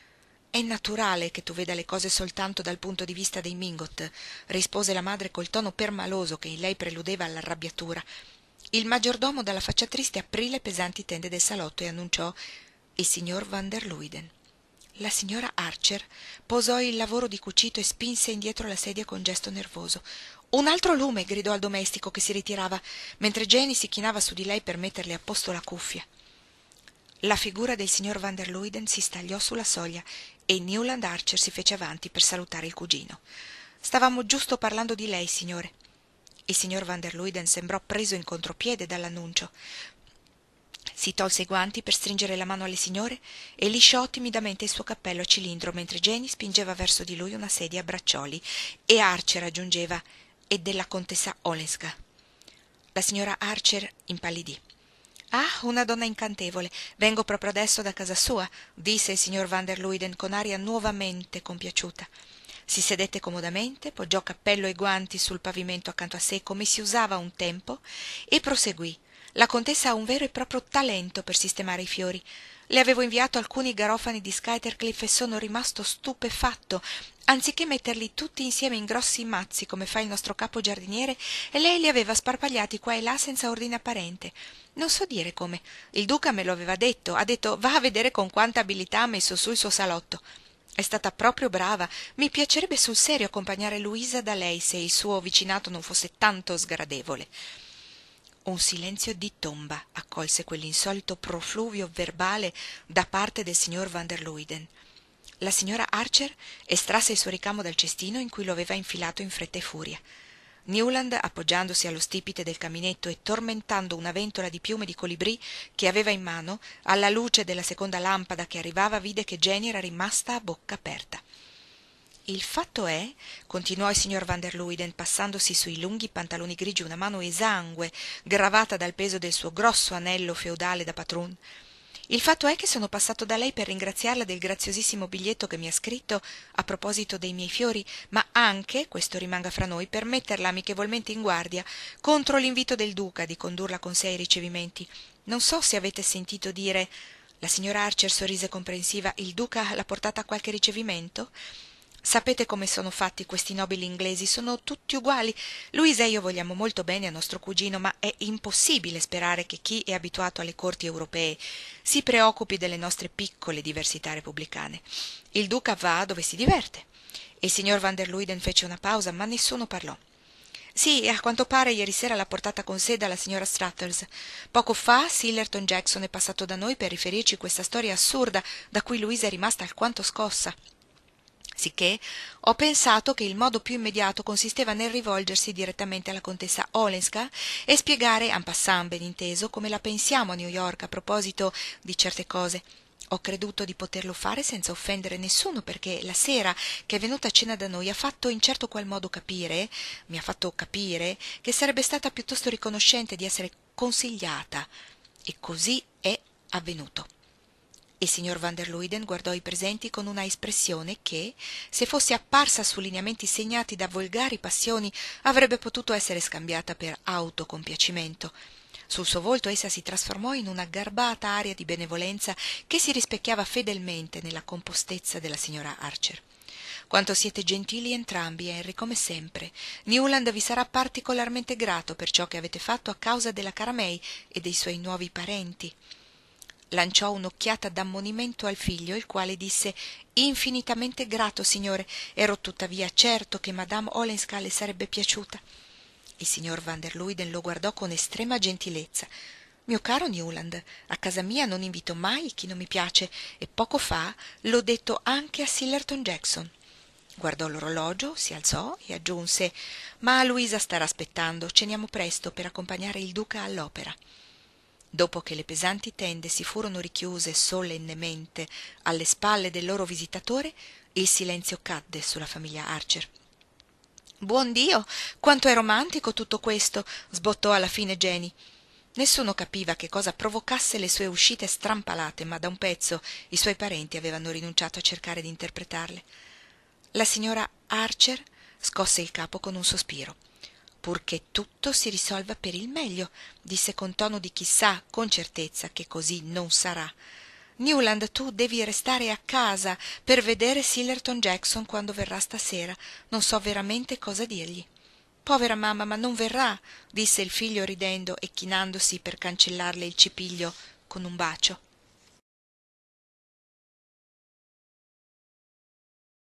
«È naturale che tu veda le cose soltanto dal punto di vista dei Mingot», rispose la madre col tono permaloso che in lei preludeva all'arrabbiatura. Il maggiordomo dalla faccia triste aprì le pesanti tende del salotto e annunciò: «Il signor van der Luyden». La signora Archer posò il lavoro di cucito e spinse indietro la sedia con gesto nervoso. «Un altro lume!» gridò al domestico che si ritirava, mentre Jenny si chinava su di lei per metterle a posto la cuffia. La figura del signor van der Luyden si stagliò sulla soglia e Newland Archer si fece avanti per salutare il cugino. «Stavamo giusto parlando di lei, signore». Il signor van der Luyden sembrò preso in contropiede dall'annuncio. Si tolse i guanti per stringere la mano alle signore e lisciò timidamente il suo cappello a cilindro mentre Jenny spingeva verso di lui una sedia a braccioli e Archer aggiungeva: «E della contessa Olenska». La signora Archer impallidì. «Ah, una donna incantevole. Vengo proprio adesso da casa sua», disse il signor van der Luyden con aria nuovamente compiaciuta. Si sedette comodamente, poggiò cappello e guanti sul pavimento accanto a sé come si usava un tempo e proseguì: «La contessa ha un vero e proprio talento per sistemare i fiori. Le avevo inviato alcuni garofani di Skytercliff e sono rimasto stupefatto. Anziché metterli tutti insieme in grossi mazzi come fa il nostro capo giardiniere, e lei li aveva sparpagliati qua e là senza ordine apparente. Non so dire come. Il duca me lo aveva detto, ha detto: va a vedere con quanta abilità ha messo su il suo salotto. È stata proprio brava. Mi piacerebbe sul serio accompagnare Luisa da lei se il suo vicinato non fosse tanto sgradevole. Un silenzio di tomba accolse quell'insolito profluvio verbale da parte del signor van der Luyden. La signora Archer estrasse il suo ricamo dal cestino in cui lo aveva infilato in fretta e furia. Newland, appoggiandosi allo stipite del caminetto e tormentando una ventola di piume di colibrì che aveva in mano, alla luce della seconda lampada che arrivava vide che Jenny era rimasta a bocca aperta. Il fatto è, continuò il signor van der Luyden, passandosi sui lunghi pantaloni grigi una mano esangue, gravata dal peso del suo grosso anello feudale da patroon, il fatto è che sono passato da lei per ringraziarla del graziosissimo biglietto che mi ha scritto a proposito dei miei fiori, ma anche, questo rimanga fra noi, per metterla amichevolmente in guardia contro l'invito del duca di condurla con sé ai ricevimenti. Non so se avete sentito dire. La signora Archer sorrise comprensiva. Il duca l'ha portata a qualche ricevimento? Sapete come sono fatti questi nobili inglesi, sono tutti uguali. Luisa e io vogliamo molto bene a nostro cugino, ma è impossibile sperare che chi è abituato alle corti europee si preoccupi delle nostre piccole diversità repubblicane. Il duca va dove si diverte. Il signor van der Luyden fece una pausa, ma nessuno parlò. Sì, a quanto pare ieri sera l'ha portata con sé dalla signora Strattles. Poco fa Sillerton Jackson è passato da noi per riferirci questa storia assurda da cui Luisa è rimasta alquanto scossa. Sicché ho pensato che il modo più immediato consisteva nel rivolgersi direttamente alla contessa Olenska e spiegare, en passant ben inteso, come la pensiamo a New York a proposito di certe cose. Ho creduto di poterlo fare senza offendere nessuno, perché la sera che è venuta a cena da noi ha fatto in certo qual modo capire, mi ha fatto capire, che sarebbe stata piuttosto riconoscente di essere consigliata. E così è avvenuto. Il signor van der Luyden guardò i presenti con una espressione che, se fosse apparsa su lineamenti segnati da volgari passioni, avrebbe potuto essere scambiata per autocompiacimento. Sul suo volto essa si trasformò in una garbata aria di benevolenza che si rispecchiava fedelmente nella compostezza della signora Archer. Quanto siete gentili entrambi, Henry, come sempre. Newland vi sarà particolarmente grato per ciò che avete fatto a causa della cara May e dei suoi nuovi parenti. Lanciò un'occhiata d'ammonimento al figlio, il quale disse: «Infinitamente grato, signore. Ero tuttavia certo che Madame Olenska le sarebbe piaciuta». Il signor van der Luyden lo guardò con estrema gentilezza. «Mio caro Newland, a casa mia non invito mai chi non mi piace, e poco fa l'ho detto anche a Sillerton Jackson». Guardò l'orologio, si alzò e aggiunse: «Ma Luisa starà aspettando. Ceniamo presto per accompagnare il duca all'opera». Dopo che le pesanti tende si furono richiuse solennemente alle spalle del loro visitatore, il silenzio cadde sulla famiglia Archer. «Buon Dio, quanto è romantico tutto questo!» sbottò alla fine Jenny. Nessuno capiva che cosa provocasse le sue uscite strampalate, ma da un pezzo i suoi parenti avevano rinunciato a cercare di interpretarle. La signora Archer scosse il capo con un sospiro. «Purché tutto si risolva per il meglio», disse con tono di chi sa con certezza che così non sarà. «Newland, tu devi restare a casa per vedere Sillerton Jackson quando verrà stasera. Non so veramente cosa dirgli». «Povera mamma, ma non verrà», disse il figlio ridendo e chinandosi per cancellarle il cipiglio con un bacio.